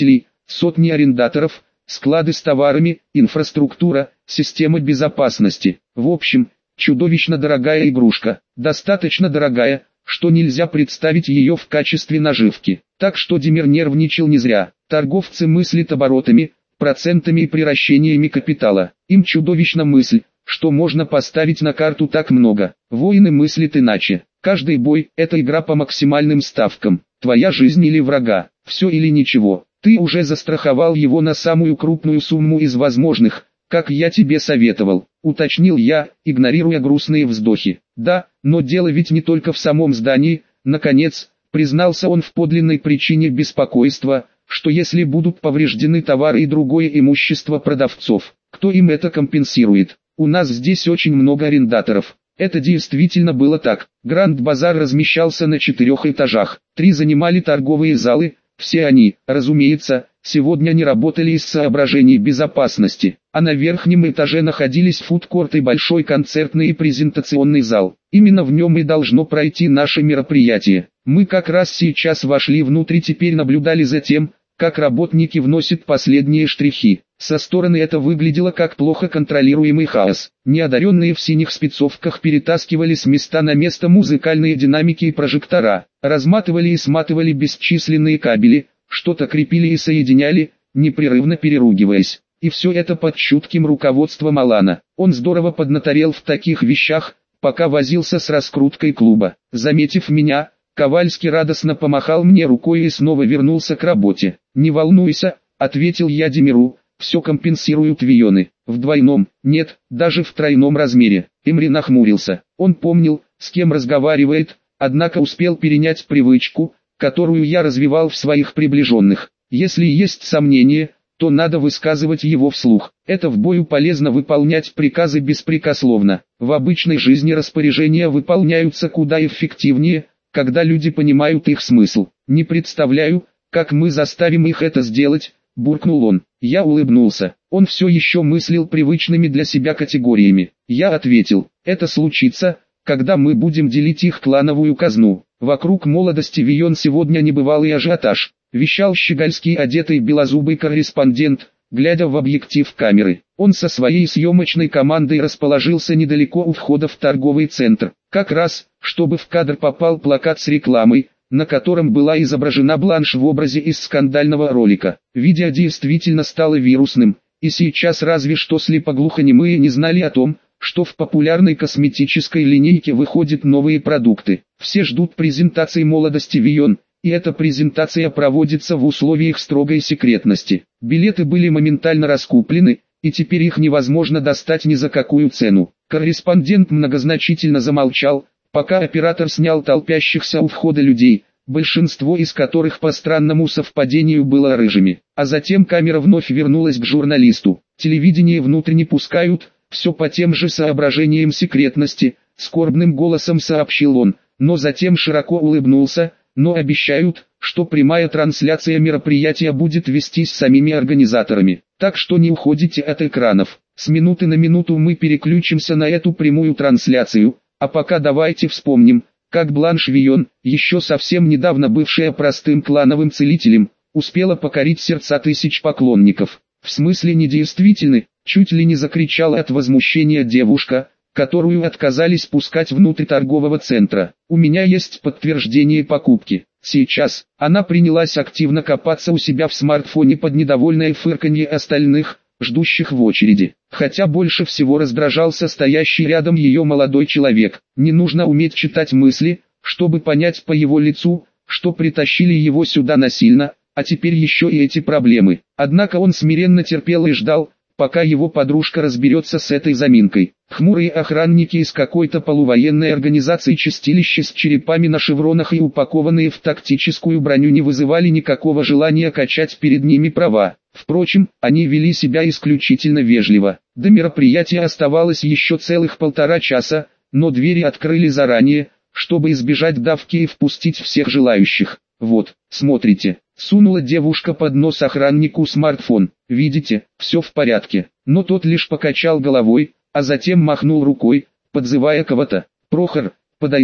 сотни арендаторов, склады с товарами, инфраструктура, система безопасности. В общем, чудовищно дорогая игрушка, достаточно дорогая, что нельзя представить ее в качестве наживки. Так что Демир нервничал не зря. Торговцы мыслят оборотами, процентами и приращениями капитала. Им чудовищна мысль, что можно поставить на карту так много. Воины мыслят иначе. Каждый бой – это игра по максимальным ставкам. Твоя жизнь или врага, все или ничего. Ты уже застраховал его на самую крупную сумму из возможных, как я тебе советовал, уточнил я, игнорируя грустные вздохи. Да, но дело ведь не только в самом здании, наконец, признался он в подлинной причине беспокойства, что если будут повреждены товары и другое имущество продавцов, кто им это компенсирует? У нас здесь очень много арендаторов. Это действительно было так. Гранд-базар размещался на 4 этажах, 3 занимали торговые залы, все они, разумеется, сегодня не работали из соображений безопасности, а на верхнем этаже находились фудкорт и большой концертный и презентационный зал. Именно в нем и должно пройти наше мероприятие. Мы как раз сейчас вошли внутрь и теперь наблюдали за тем, как работники вносят последние штрихи. Со стороны это выглядело как плохо контролируемый хаос. Неодаренные в синих спецовках перетаскивали с места на место музыкальные динамики и прожектора, разматывали и сматывали бесчисленные кабели, что-то крепили и соединяли, непрерывно переругиваясь. И все это под чутким руководством Алана. Он здорово поднаторел в таких вещах, пока возился с раскруткой клуба. Заметив меня, Ковальский радостно помахал мне рукой и снова вернулся к работе. «Не волнуйся», — ответил я Демиру, — «все компенсируют Вионы. В двойном, нет, даже в тройном размере». Эмри нахмурился. Он помнил, с кем разговаривает, однако успел перенять привычку, которую я развивал в своих приближенных. Если есть сомнения, то надо высказывать его вслух. Это в бою полезно выполнять приказы беспрекословно. В обычной жизни распоряжения выполняются куда эффективнее, когда люди понимают их смысл. «Не представляю, как мы заставим их это сделать», — буркнул он. Я улыбнулся. Он все еще мыслил привычными для себя категориями. Я ответил: «Это случится, когда мы будем делить их клановую казну». Вокруг молодости Вион сегодня небывалый ажиотаж, вещал щегольский одетый белозубый корреспондент, глядя в объектив камеры. Он со своей съемочной командой расположился недалеко у входа в торговый центр, как раз, чтобы в кадр попал плакат с рекламой, на котором была изображена Бланш в образе из скандального ролика. Видео действительно стало вирусным, и сейчас разве что слепоглухонемые не знали о том, что в популярной косметической линейке выходят новые продукты. Все ждут презентации молодости Вион, и эта презентация проводится в условиях строгой секретности. Билеты были моментально раскуплены, и теперь их невозможно достать ни за какую цену. Корреспондент многозначительно замолчал, пока оператор снял толпящихся у входа людей, большинство из которых по странному совпадению было рыжими. А затем камера вновь вернулась к журналисту. «Телевидение внутрь не пускают, все по тем же соображениям секретности», — скорбным голосом сообщил он, но затем широко улыбнулся. «Но обещают, что прямая трансляция мероприятия будет вестись самими организаторами, так что не уходите от экранов. С минуты на минуту мы переключимся на эту прямую трансляцию, а пока давайте вспомним, как Бланш Вион, еще совсем недавно бывшая простым клановым целителем, успела покорить сердца тысяч поклонников». «В смысле недействительны?» — чуть ли не закричала от возмущения девушка, которую отказались пускать внутрь торгового центра. «У меня есть подтверждение покупки». Сейчас она принялась активно копаться у себя в смартфоне под недовольное фырканье остальных, ждущих в очереди. Хотя больше всего раздражался стоящий рядом ее молодой человек. Не нужно уметь читать мысли, чтобы понять по его лицу, что притащили его сюда насильно, а теперь еще и эти проблемы. Однако он смиренно терпел и ждал, пока его подружка разберется с этой заминкой. Хмурые охранники из какой-то полувоенной организации чистилища с черепами на шевронах и упакованные в тактическую броню не вызывали никакого желания качать перед ними права. Впрочем, они вели себя исключительно вежливо. До мероприятия оставалось еще целых 1,5 часа, но двери открыли заранее, чтобы избежать давки и впустить всех желающих. «Вот, смотрите», — сунула девушка под нос охраннику смартфон. «Видите, все в порядке». Но тот лишь покачал головой, а затем махнул рукой, подзывая кого-то. «Прохор, подойди».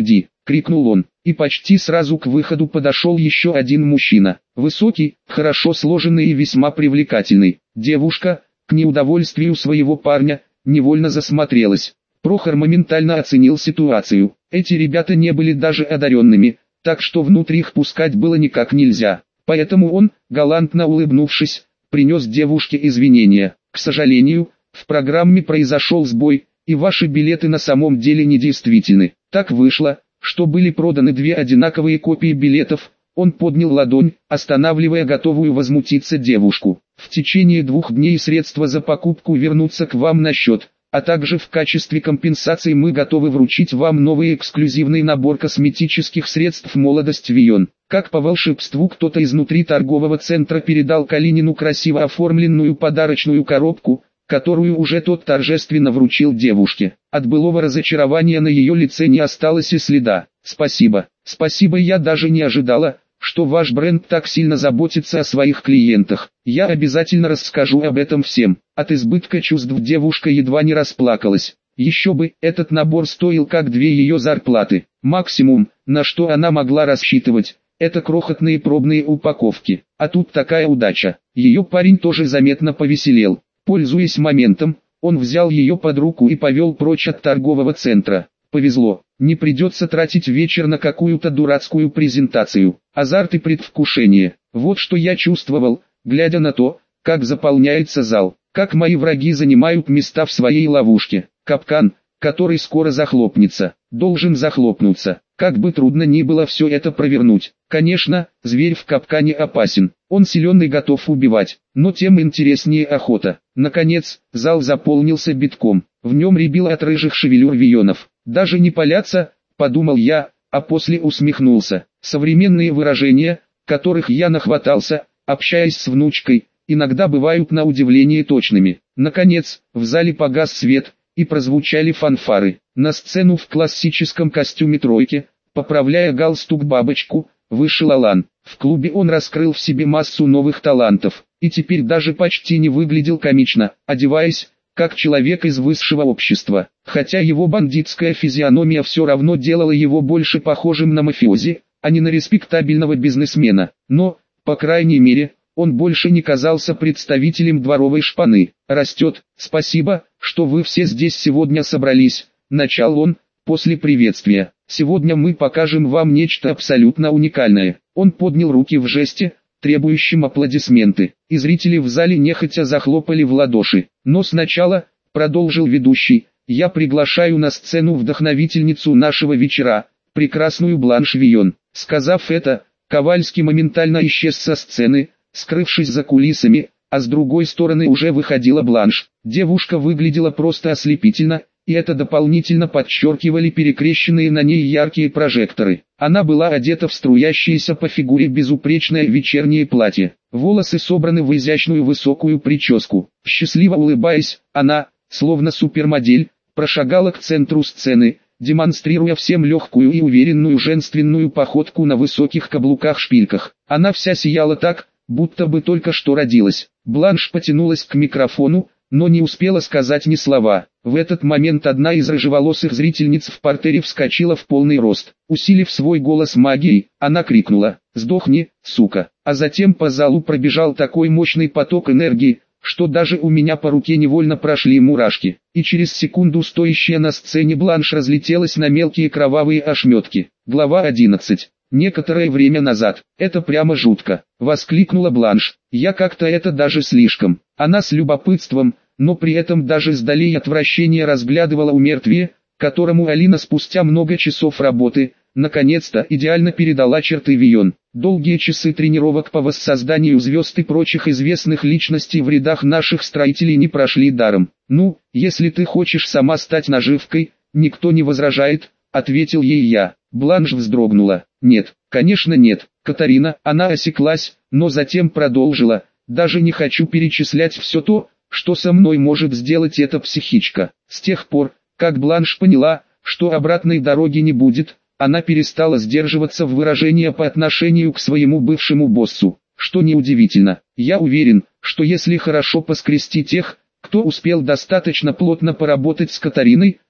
крикнул он, и почти сразу к выходу подошел еще один мужчина. Высокий, хорошо сложенный и весьма привлекательный. Девушка, к неудовольствию своего парня, невольно засмотрелась. Прохор моментально оценил ситуацию. Эти ребята не были даже одаренными, так что внутрь их пускать было никак нельзя. Поэтому он, галантно улыбнувшись, принес девушке извинения. К сожалению, в программе произошел сбой, и ваши билеты на самом деле недействительны. Так вышло, что были проданы две одинаковые копии билетов. Он поднял ладонь, останавливая готовую возмутиться девушку. В течение 2 дней средства за покупку вернутся к вам на счет, а также в качестве компенсации мы готовы вручить вам новый эксклюзивный набор косметических средств «Молодость Вион». Как по волшебству кто-то изнутри торгового центра передал Калинину красиво оформленную подарочную коробку, которую уже тот торжественно вручил девушке. От былого разочарования на ее лице не осталось и следа. «Спасибо, спасибо, я даже не ожидала, что ваш бренд так сильно заботится о своих клиентах. Я обязательно расскажу об этом всем». От избытка чувств девушка едва не расплакалась. Еще бы, этот набор стоил как 2 ее зарплаты. Максимум, на что она могла рассчитывать, это крохотные пробные упаковки. А тут такая удача. Ее парень тоже заметно повеселел. Пользуясь моментом, он взял ее под руку и повел прочь от торгового центра. Повезло, не придется тратить вечер на какую-то дурацкую презентацию. Азарт и предвкушение. Вот что я чувствовал, глядя на то, как заполняется зал, как мои враги занимают места в своей ловушке. Капкан, который скоро захлопнется, должен захлопнуться. Как бы трудно ни было все это провернуть. Конечно, зверь в капкане опасен. Он силен и готов убивать, но тем интереснее охота. Наконец, зал заполнился битком. В нем рябило от рыжих шевелюр вионов. Даже не паляться, подумал я, а после усмехнулся. Современные выражения, которых я нахватался, общаясь с внучкой, иногда бывают на удивление точными. Наконец, в зале погас свет, и прозвучали фанфары. На сцену в классическом костюме тройки, поправляя галстук-бабочку, вышел Алан. В клубе он раскрыл в себе массу новых талантов, и теперь даже почти не выглядел комично, одеваясь, как человек из высшего общества. Хотя его бандитская физиономия все равно делала его больше похожим на мафиози, а не на респектабельного бизнесмена. Но, по крайней мере, он больше не казался представителем дворовой шпаны. «Растет, спасибо, что вы все здесь сегодня собрались», — начал он, после приветствия. «Сегодня мы покажем вам нечто абсолютно уникальное». Он поднял руки в жесте, требующем аплодисменты, и зрители в зале нехотя захлопали в ладоши. «Но сначала», — продолжил ведущий, — «я приглашаю на сцену вдохновительницу нашего вечера, прекрасную Бланш Вион». Сказав это, Ковальский моментально исчез со сцены, скрывшись за кулисами, а с другой стороны уже выходила Бланш. Девушка выглядела просто ослепительно, и это дополнительно подчеркивали перекрещенные на ней яркие прожекторы. Она была одета в струящееся по фигуре безупречное вечернее платье. Волосы собраны в изящную высокую прическу. Счастливо улыбаясь, она, словно супермодель, прошагала к центру сцены, демонстрируя всем легкую и уверенную женственную походку на высоких каблуках-шпильках. Она вся сияла так, будто бы только что родилась. Бланш потянулась к микрофону, но не успела сказать ни слова. В этот момент одна из рыжеволосых зрительниц в партере вскочила в полный рост. Усилив свой голос магией, она крикнула: «Сдохни, сука!» А затем по залу пробежал такой мощный поток энергии, что даже у меня по руке невольно прошли мурашки. И через секунду стоящая на сцене Бланш разлетелась на мелкие кровавые ошметки. Глава 11. Некоторое время назад. «Это прямо жутко», — воскликнула Бланш. «Я как-то это даже слишком». Она с любопытством, но при этом даже с долей отвращения разглядывала умертвие, которому Алина спустя много часов работы, наконец-то идеально передала черты Вион. Долгие часы тренировок по воссозданию звезд и прочих известных личностей в рядах наших строителей не прошли даром. «Ну, если ты хочешь сама стать наживкой, никто не возражает», — ответил ей я. Бланш вздрогнула. «Нет, конечно нет, Катарина». Она осеклась, но затем продолжила: «Даже не хочу перечислять все то, что со мной может сделать эта психичка». С тех пор, как Бланш поняла, что обратной дороги не будет, она перестала сдерживаться в выражении по отношению к своему бывшему боссу. Что неудивительно, я уверен, что если хорошо поскрести тех, кто успел достаточно плотно поработать с Катариной,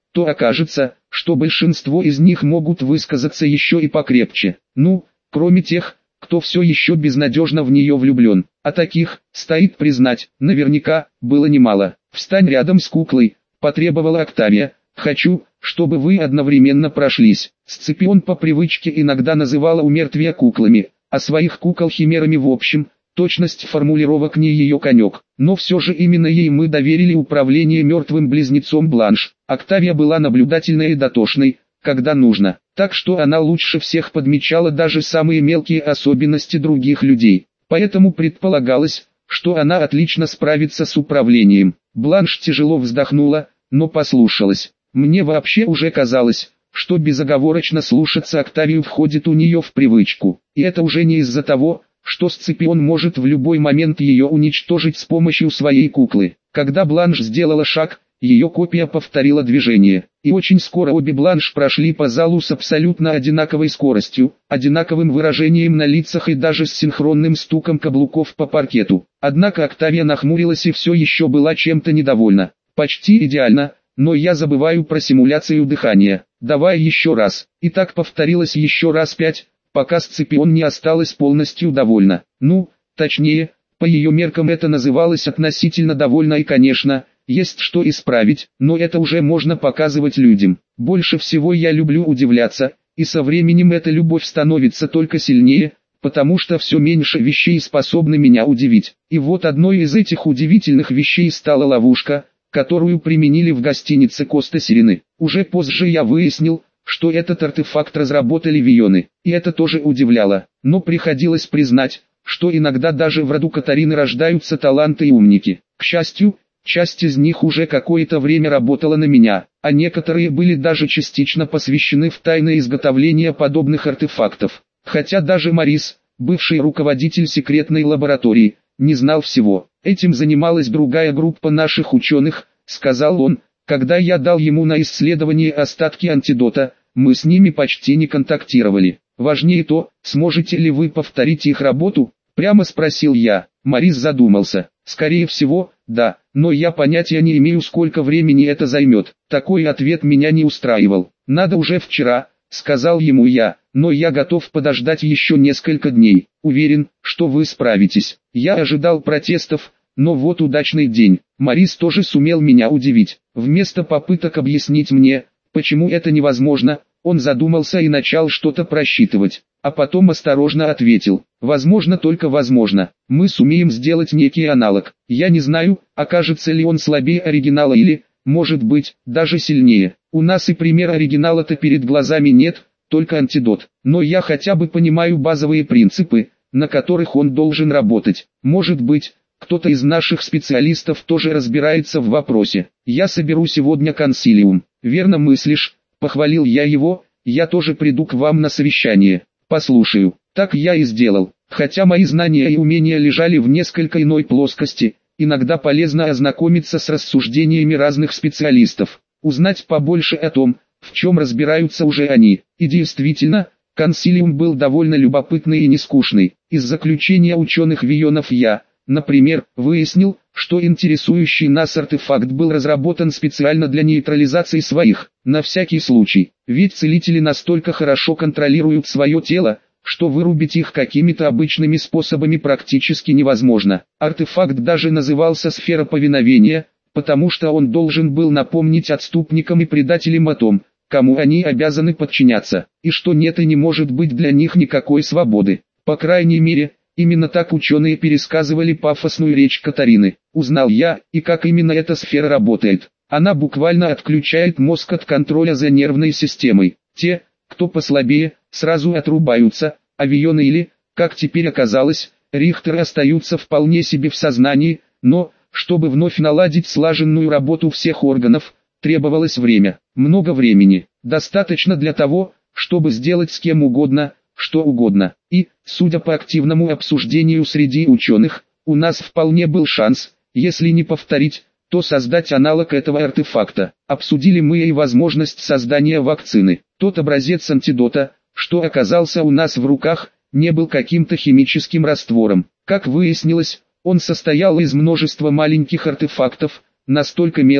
то окажется, что большинство из них могут высказаться еще и покрепче. Ну, кроме тех, кто все еще безнадежно в нее влюблен. А таких, стоит признать, наверняка, было немало. «Встань рядом с куклой», — потребовала Октавия. «Хочу, чтобы вы одновременно прошлись». Сципион по привычке иногда называла умертвия куклами, а своих кукол химерами в общем. Точность формулировок не ее конек, но все же именно ей мы доверили управление мертвым близнецом Бланш. Октавия была наблюдательной и дотошной, когда нужно, так что она лучше всех подмечала даже самые мелкие особенности других людей. Поэтому предполагалось, что она отлично справится с управлением. Бланш тяжело вздохнула, но послушалась. Мне вообще уже казалось, что безоговорочно слушаться Октавию входит у нее в привычку. И это уже не из-за того, что Сципион может в любой момент ее уничтожить с помощью своей куклы. Когда Бланш сделала шаг, ее копия повторила движение. И очень скоро обе Бланш прошли по залу с абсолютно одинаковой скоростью, одинаковым выражением на лицах и даже с синхронным стуком каблуков по паркету. Однако Октавия нахмурилась и все еще была чем-то недовольна. «Почти идеально, но я забываю про симуляцию дыхания. Давай еще раз». И так повторилось еще раз 5. Пока Сципион не осталась полностью довольна. Ну, точнее, по ее меркам это называлось относительно довольна и конечно, есть что исправить, но это уже можно показывать людям. Больше всего я люблю удивляться, и со временем эта любовь становится только сильнее, потому что все меньше вещей способны меня удивить. И вот одной из этих удивительных вещей стала ловушка, которую применили в гостинице Коста Сирены. Уже позже я выяснил, что этот артефакт разработали Вионы, и это тоже удивляло, но приходилось признать, что иногда даже в роду Катарины рождаются таланты и умники. К счастью, часть из них уже какое-то время работала на меня, а некоторые были даже частично посвящены в тайное изготовление подобных артефактов. Хотя даже Морис, бывший руководитель секретной лаборатории, не знал всего. Этим занималась другая группа наших ученых, сказал он, когда я дал ему на исследование остатки антидота. Мы с ними почти не контактировали. Важнее то, сможете ли вы повторить их работу? Прямо спросил я. Морис задумался. Скорее всего, да, но я понятия не имею, сколько времени это займет. Такой ответ меня не устраивал. Надо уже вчера, сказал ему я, но я готов подождать еще несколько дней. Уверен, что вы справитесь. Я ожидал протестов, но вот удачный день. Морис тоже сумел меня удивить. Вместо попыток объяснить мне, почему это невозможно, он задумался и начал что-то просчитывать, а потом осторожно ответил: возможно, только возможно, мы сумеем сделать некий аналог. Я не знаю, окажется ли он слабее оригинала или, может быть, даже сильнее. У нас и примера оригинала-то перед глазами нет, только антидот. Но я хотя бы понимаю базовые принципы, на которых он должен работать. Может быть, кто-то из наших специалистов тоже разбирается в вопросе. Я соберу сегодня консилиум. Верно мыслишь, похвалил я его, я тоже приду к вам на совещание. Послушаю. Так я и сделал. Хотя мои знания и умения лежали в несколько иной плоскости, иногда полезно ознакомиться с рассуждениями разных специалистов, узнать побольше о том, в чем разбираются уже они. И действительно, консилиум был довольно любопытный и нескучный. Из заключения ученых Вионов я, например, выяснил, что интересующий нас артефакт был разработан специально для нейтрализации своих, на всякий случай. Ведь целители настолько хорошо контролируют свое тело, что вырубить их какими-то обычными способами практически невозможно. Артефакт даже назывался «Сфера повиновения», потому что он должен был напомнить отступникам и предателям о том, кому они обязаны подчиняться, и что нет и не может быть для них никакой свободы. По крайней мере, именно так ученые пересказывали пафосную речь Катарины. Узнал я, и как именно эта сфера работает. Она буквально отключает мозг от контроля за нервной системой. Те, кто послабее, сразу отрубаются, а Вионы или, как теперь оказалось, Рихтеры остаются вполне себе в сознании, но, чтобы вновь наладить слаженную работу всех органов, требовалось время. Много времени. Достаточно для того, чтобы сделать с кем угодно, что угодно. И, судя по активному обсуждению среди ученых, у нас вполне был шанс, если не повторить, то создать аналог этого артефакта. Обсудили мы и возможность создания вакцины. Тот образец антидота, что оказался у нас в руках, не был каким-то химическим раствором. Как выяснилось, он состоял из множества маленьких артефактов, настолько мелких,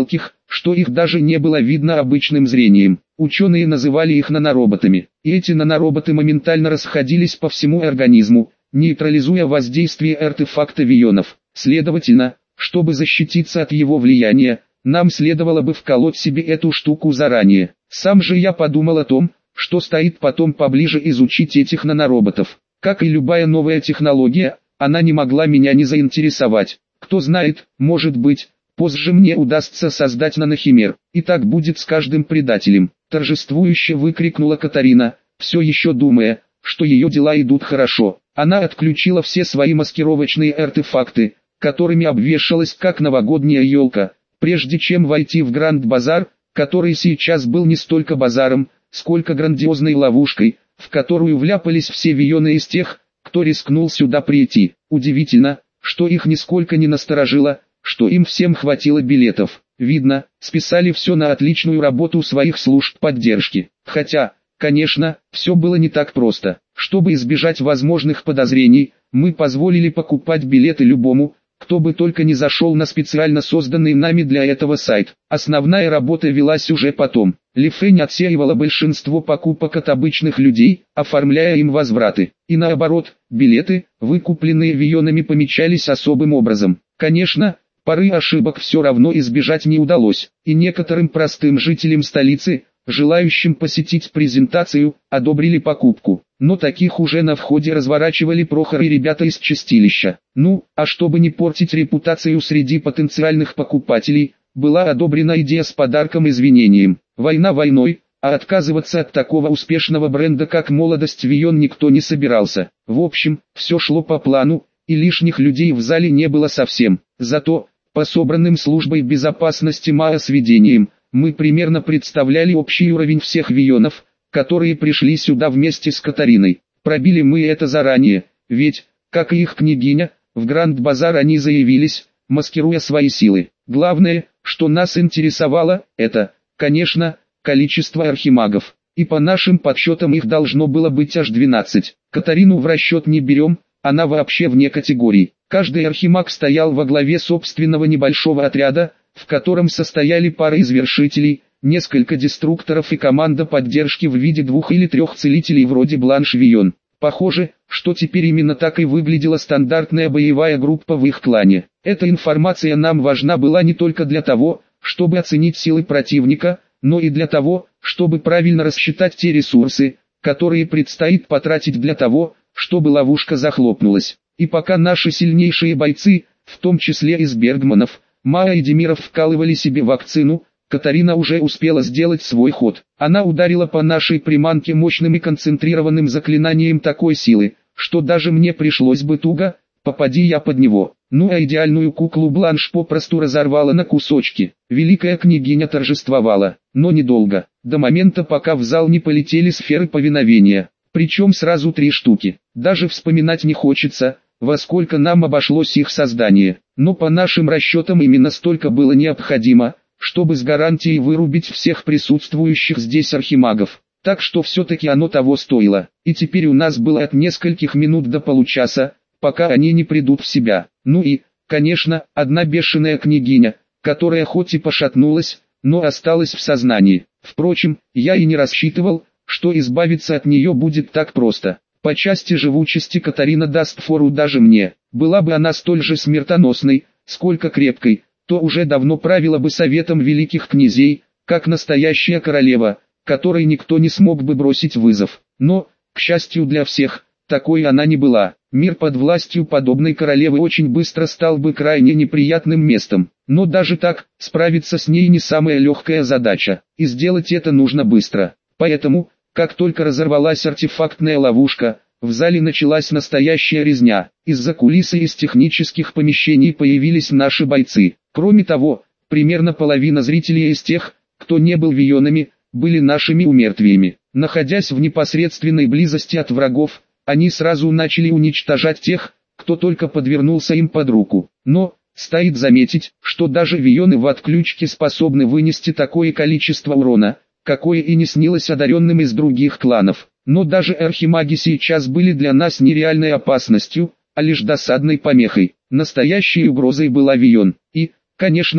что их даже не было видно обычным зрением. Ученые называли их нанороботами, и эти нанороботы моментально расходились по всему организму, нейтрализуя воздействие артефакта вионов. Следовательно, чтобы защититься от его влияния, нам следовало бы вколоть себе эту штуку заранее. Сам же я подумал о том, что стоит потом поближе изучить этих нанороботов. Как и любая новая технология, она не могла меня не заинтересовать. Кто знает, может быть, позже мне удастся создать нанохимер, и так будет с каждым предателем. Торжествующе выкрикнула Катарина, все еще думая, что ее дела идут хорошо. Она отключила все свои маскировочные артефакты, которыми обвешалась как новогодняя елка, прежде чем войти в Гранд-базар, который сейчас был не столько базаром, сколько грандиозной ловушкой, в которую вляпались все вионы из тех, кто рискнул сюда прийти. Удивительно, что их нисколько не насторожило, что им всем хватило билетов. Видно, списали все на отличную работу своих служб поддержки. Хотя, конечно, все было не так просто. Чтобы избежать возможных подозрений, мы позволили покупать билеты любому, кто бы только не зашел на специально созданный нами для этого сайт. Основная работа велась уже потом. Ли Фэнь отсеивала большинство покупок от обычных людей, оформляя им возвраты. И наоборот, билеты, выкупленные вионами, помечались особым образом. Конечно, поры ошибок все равно избежать не удалось, и некоторым простым жителям столицы, желающим посетить презентацию, одобрили покупку. Но таких уже на входе разворачивали Прохор и ребята из чистилища. Ну, а чтобы не портить репутацию среди потенциальных покупателей, была одобрена идея с подарком-извинением. Война войной, а отказываться от такого успешного бренда как «Молодость Вион» никто не собирался. В общем, все шло по плану, и лишних людей в зале не было совсем. Зато, по собранным службой безопасности МАА-сведениям, мы примерно представляли общий уровень всех вионов, которые пришли сюда вместе с Катариной. Пробили мы это заранее, ведь, как и их княгиня, в Гранд-базар они заявились, маскируя свои силы. Главное, что нас интересовало, это, конечно, количество архимагов. И по нашим подсчетам их должно было быть аж 12. Катарину в расчет не берем, она вообще вне категории. Каждый архимаг стоял во главе собственного небольшого отряда, в котором состояли пара извершителей, несколько деструкторов и команда поддержки в виде 2 или 3 целителей вроде Бланш Вион. Похоже, что теперь именно так и выглядела стандартная боевая группа в их клане. Эта информация нам важна была не только для того, чтобы оценить силы противника, но и для того, чтобы правильно рассчитать те ресурсы, которые предстоит потратить для того, чтобы ловушка захлопнулась. И пока наши сильнейшие бойцы, в том числе из Бергманов, Маа и Демиров вкалывали себе вакцину, Катарина уже успела сделать свой ход. Она ударила по нашей приманке мощным и концентрированным заклинанием такой силы, что даже мне пришлось бы туго, попади я под него. Ну а идеальную куклу Бланш попросту разорвала на кусочки. Великая княгиня торжествовала, но недолго, до момента пока в зал не полетели сферы повиновения. Причем сразу 3 штуки. Даже вспоминать не хочется, во сколько нам обошлось их создание. Но по нашим расчетам именно столько было необходимо, чтобы с гарантией вырубить всех присутствующих здесь архимагов. Так что все-таки оно того стоило. И теперь у нас было от нескольких минут до получаса, пока они не придут в себя. Ну и, конечно, одна бешеная княгиня, которая хоть и пошатнулась, но осталась в сознании. Впрочем, я и не рассчитывал, что избавиться от нее будет так просто. По части живучести Катарина даст фору даже мне. Была бы она столь же смертоносной, сколько крепкой, то уже давно правила бы советом великих князей, как настоящая королева, которой никто не смог бы бросить вызов. Но, к счастью для всех, такой она не была. Мир под властью подобной королевы очень быстро стал бы крайне неприятным местом. Но даже так, справиться с ней не самая легкая задача, и сделать это нужно быстро. Поэтому, как только разорвалась артефактная ловушка, в зале началась настоящая резня. Из-за кулисы из технических помещений появились наши бойцы. Кроме того, примерно половина зрителей из тех, кто не был вионами, были нашими умертвиями. Находясь в непосредственной близости от врагов, они сразу начали уничтожать тех, кто только подвернулся им под руку. Но, стоит заметить, что даже вионы в отключке способны вынести такое количество урона, какое и не снилось одаренным из других кланов. Но даже архимаги сейчас были для нас не реальной опасностью, а лишь досадной помехой. Настоящей угрозой была Вион. И, конечно же,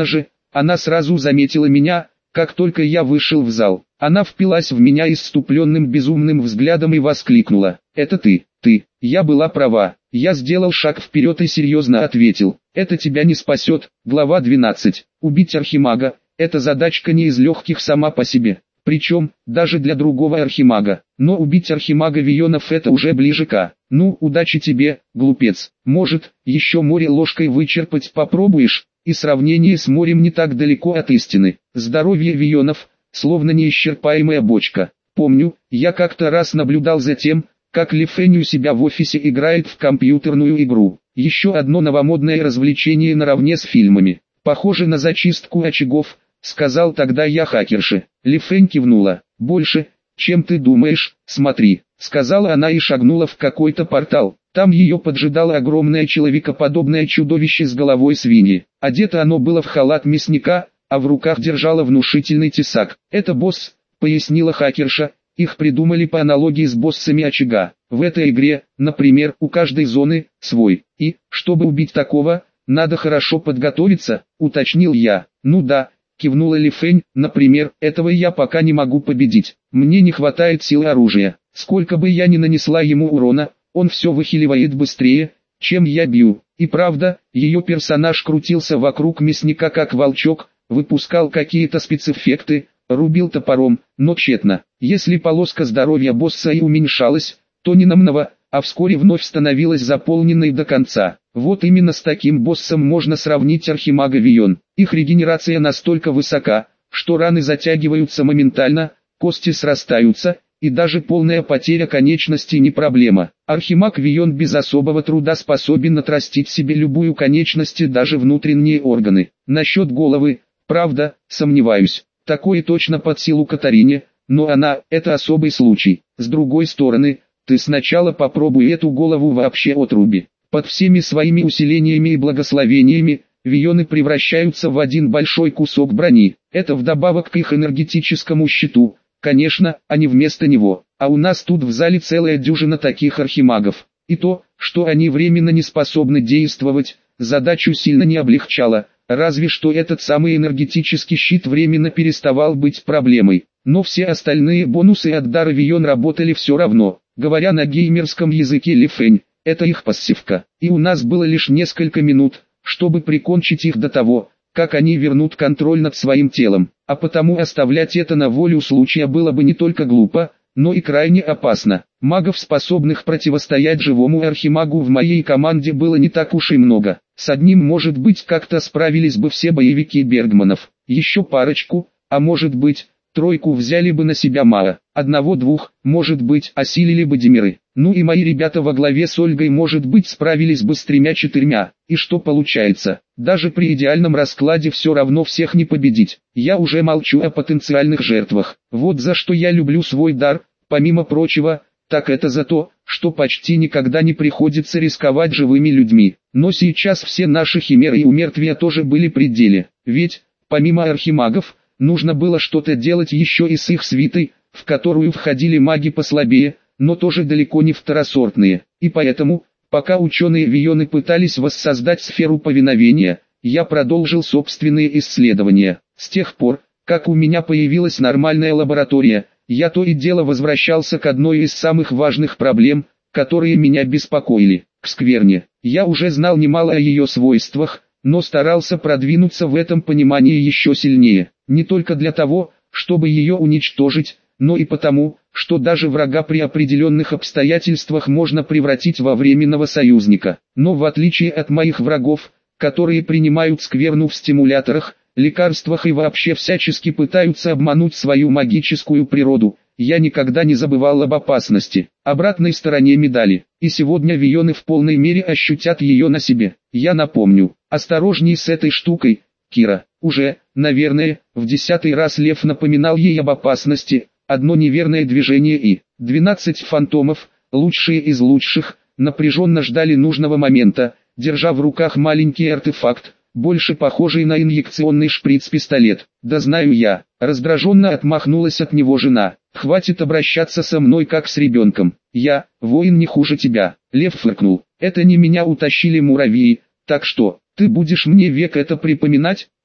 Она сразу заметила меня, как только я вышел в зал. Она впилась в меня исступленным безумным взглядом и воскликнула: «Это ты, ты!» Я была права. Я сделал шаг вперед и серьезно ответил: «Это тебя не спасет». Глава 12. Убить архимага – это задачка не из легких сама по себе. Причем, даже для другого архимага. Но убить архимага Вионов – это уже ближе к... Ну, удачи тебе, глупец. Может, еще море ложкой вычерпать попробуешь? И сравнение с морем не так далеко от истины. Здоровье Вионов, словно неисчерпаемая бочка. Помню, я как-то раз наблюдал за тем, как Ли Фэнь у себя в офисе играет в компьютерную игру. Еще одно новомодное развлечение наравне с фильмами. Похоже на зачистку очагов, сказал тогда я хакерше. Ли Фэнь кивнула. «Больше, чем ты думаешь, смотри», сказала она и шагнула в какой-то портал. Там ее поджидало огромное человекоподобное чудовище с головой свиньи. Одето оно было в халат мясника, а в руках держало внушительный тесак. «Это босс», пояснила хакерша, их придумали по аналогии с боссами очага. В этой игре, например, у каждой зоны свой. И, чтобы убить такого, надо хорошо подготовиться, уточнил я. Ну да, кивнула Ли Фэнь, например, этого я пока не могу победить. Мне не хватает силы оружия. Сколько бы я ни нанесла ему урона, он все выхиливает быстрее, чем я бью. И правда, ее персонаж крутился вокруг мясника как волчок, выпускал какие-то спецэффекты, рубил топором, но тщетно. Если полоска здоровья босса и уменьшалась, то не намного, а вскоре вновь становилась заполненной до конца. Вот именно с таким боссом можно сравнить архимага Вион. Их регенерация настолько высока, что раны затягиваются моментально, кости срастаются, и даже полная потеря конечности не проблема. Архимаг Вион без особого труда способен отрастить себе любую конечность и даже внутренние органы. Насчет головы, правда, сомневаюсь. Такое точно под силу Катарине, но она – это особый случай. С другой стороны, ты сначала попробуй эту голову вообще отруби. Под всеми своими усилениями и благословениями, Вионы превращаются в один большой кусок брони. Это вдобавок к их энергетическому щиту. Конечно, а не вместо него. А у нас тут в зале целая дюжина таких архимагов. И то, что они временно не способны действовать, задачу сильно не облегчало. Разве что этот самый энергетический щит временно переставал быть проблемой. Но все остальные бонусы от дара Вион работали все равно. Говоря на геймерском языке Ли Фэнь, это их пассивка. И у нас было лишь несколько минут, чтобы прикончить их до того, как они вернут контроль над своим телом. А потому оставлять это на волю случая было бы не только глупо, но и крайне опасно. Магов, способных противостоять живому архимагу, в моей команде было не так уж и много. С одним, может быть, как-то справились бы все боевики Бергманов. Еще парочку, а может быть, тройку взяли бы на себя Маа. Одного-двух, может быть, осилили бы Демиры. Ну и мои ребята во главе с Ольгой, может быть, справились бы с 3-4. И что получается? Даже при идеальном раскладе все равно всех не победить. Я уже молчу о потенциальных жертвах. Вот за что я люблю свой дар, помимо прочего, так это за то, что почти никогда не приходится рисковать живыми людьми. Но сейчас все наши химеры и умертвия тоже были при деле. Ведь, помимо архимагов, нужно было что-то делать еще и с их свитой, в которую входили маги послабее, но тоже далеко не второсортные. И поэтому, пока ученые Вионы пытались воссоздать сферу повиновения, я продолжил собственные исследования. С тех пор, как у меня появилась нормальная лаборатория, я то и дело возвращался к одной из самых важных проблем, которые меня беспокоили – к скверне. Я уже знал немало о ее свойствах, но старался продвинуться в этом понимании еще сильнее. Не только для того, чтобы ее уничтожить, но и потому, что даже врага при определенных обстоятельствах можно превратить во временного союзника. Но в отличие от моих врагов, которые принимают скверну в стимуляторах, лекарствах и вообще всячески пытаются обмануть свою магическую природу, я никогда не забывал об опасности, обратной стороне медали. И сегодня Вионы в полной мере ощутят ее на себе. Я напомню, осторожней с этой штукой, Кира. Уже, наверное, в 10-й раз Лев напоминал ей об опасности. Одно неверное движение и 12 фантомов, лучшие из лучших, напряженно ждали нужного момента, держа в руках маленький артефакт, больше похожий на инъекционный шприц-пистолет. «Да знаю я», — раздраженно отмахнулась от него жена. «Хватит обращаться со мной как с ребенком. Я, воин, не хуже тебя». Лев фыркнул. «Это не меня утащили муравьи, так что, ты будешь мне век это припоминать?»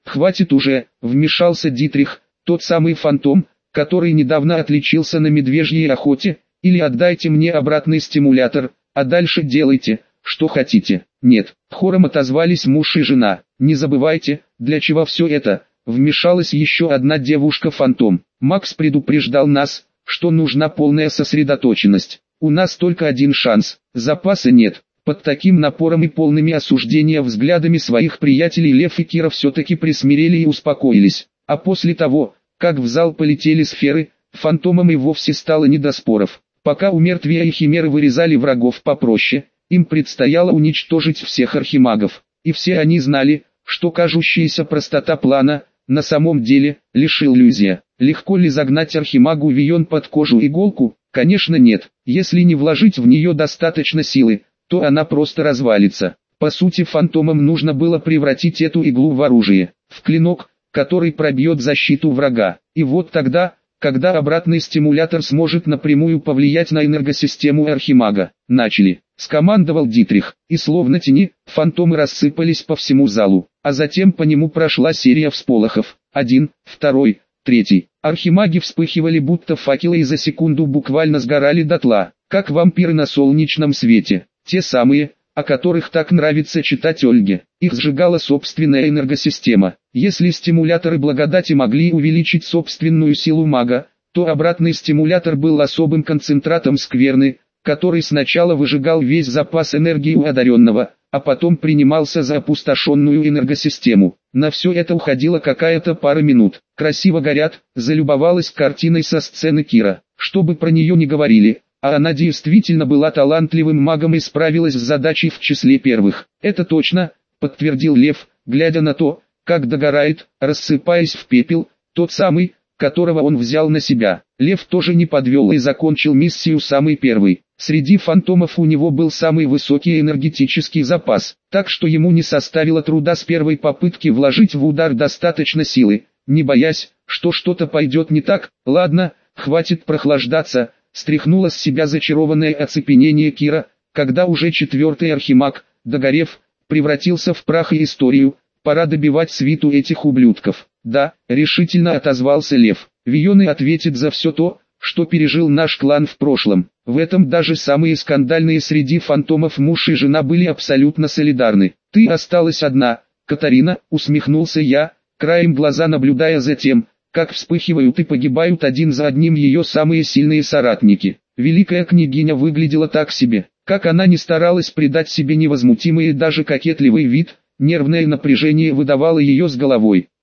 «Хватит уже», — вмешался Дитрих, «тот самый фантом, который недавно отличился на медвежьей охоте, или отдайте мне обратный стимулятор, а дальше делайте, что хотите». «Нет», — хором отозвались муж и жена. «Не забывайте, для чего все это», — вмешалась еще одна девушка-фантом. «Макс предупреждал нас, что нужна полная сосредоточенность. У нас только один шанс, запаса нет». Под таким напором и полными осуждения взглядами своих приятелей Лев и Кира все-таки присмирели и успокоились. А после того, как в зал полетели сферы, фантомам и вовсе стало не до споров. Пока у мертвия и химеры вырезали врагов попроще, им предстояло уничтожить всех архимагов. И все они знали, что кажущаяся простота плана, на самом деле, лишь иллюзия. Легко ли загнать архимагу Вион под кожу иголку? Конечно нет. Если не вложить в нее достаточно силы, то она просто развалится. По сути, фантомам нужно было превратить эту иглу в оружие, в клинок, который пробьет защиту врага. И вот тогда, когда обратный стимулятор сможет напрямую повлиять на энергосистему архимага. «Начали», — скомандовал Дитрих, и словно тени, фантомы рассыпались по всему залу, а затем по нему прошла серия всполохов. Один, второй, третий. Архимаги вспыхивали будто факелы и за секунду буквально сгорали дотла, как вампиры на солнечном свете. Те самые, о которых так нравится читать Ольге. Их сжигала собственная энергосистема. Если стимуляторы благодати могли увеличить собственную силу мага, то обратный стимулятор был особым концентратом скверны, который сначала выжигал весь запас энергии у одаренного, а потом принимался за опустошенную энергосистему. На все это уходила какая-то пара минут. «Красиво горят», залюбовалась картиной со сцены Кира. Что бы про нее ни говорили, а она действительно была талантливым магом и справилась с задачей в числе первых. «Это точно», — подтвердил Лев, глядя на то, как догорает, рассыпаясь в пепел, тот самый, которого он взял на себя. Лев тоже не подвел и закончил миссию самый первый. Среди фантомов у него был самый высокий энергетический запас, так что ему не составило труда с первой попытки вложить в удар достаточно силы, не боясь, что что-то пойдет не так. «Ладно, хватит прохлаждаться», — стряхнула с себя зачарованное оцепенение Кира, когда уже четвертый архимаг, догорев, превратился в прах и историю. «Пора добивать свиту этих ублюдков». «Да», — решительно отозвался Лев. «Вионы ответит за все то, что пережил наш клан в прошлом». В этом даже самые скандальные среди фантомов муж и жена были абсолютно солидарны. «Ты осталась одна, Катарина», — усмехнулся я, краем глаза наблюдая за тем, как вспыхивают и погибают один за одним ее самые сильные соратники. Великая княгиня выглядела так себе. Как она ни старалась придать себе невозмутимый и даже кокетливый вид, нервное напряжение выдавало ее с головой.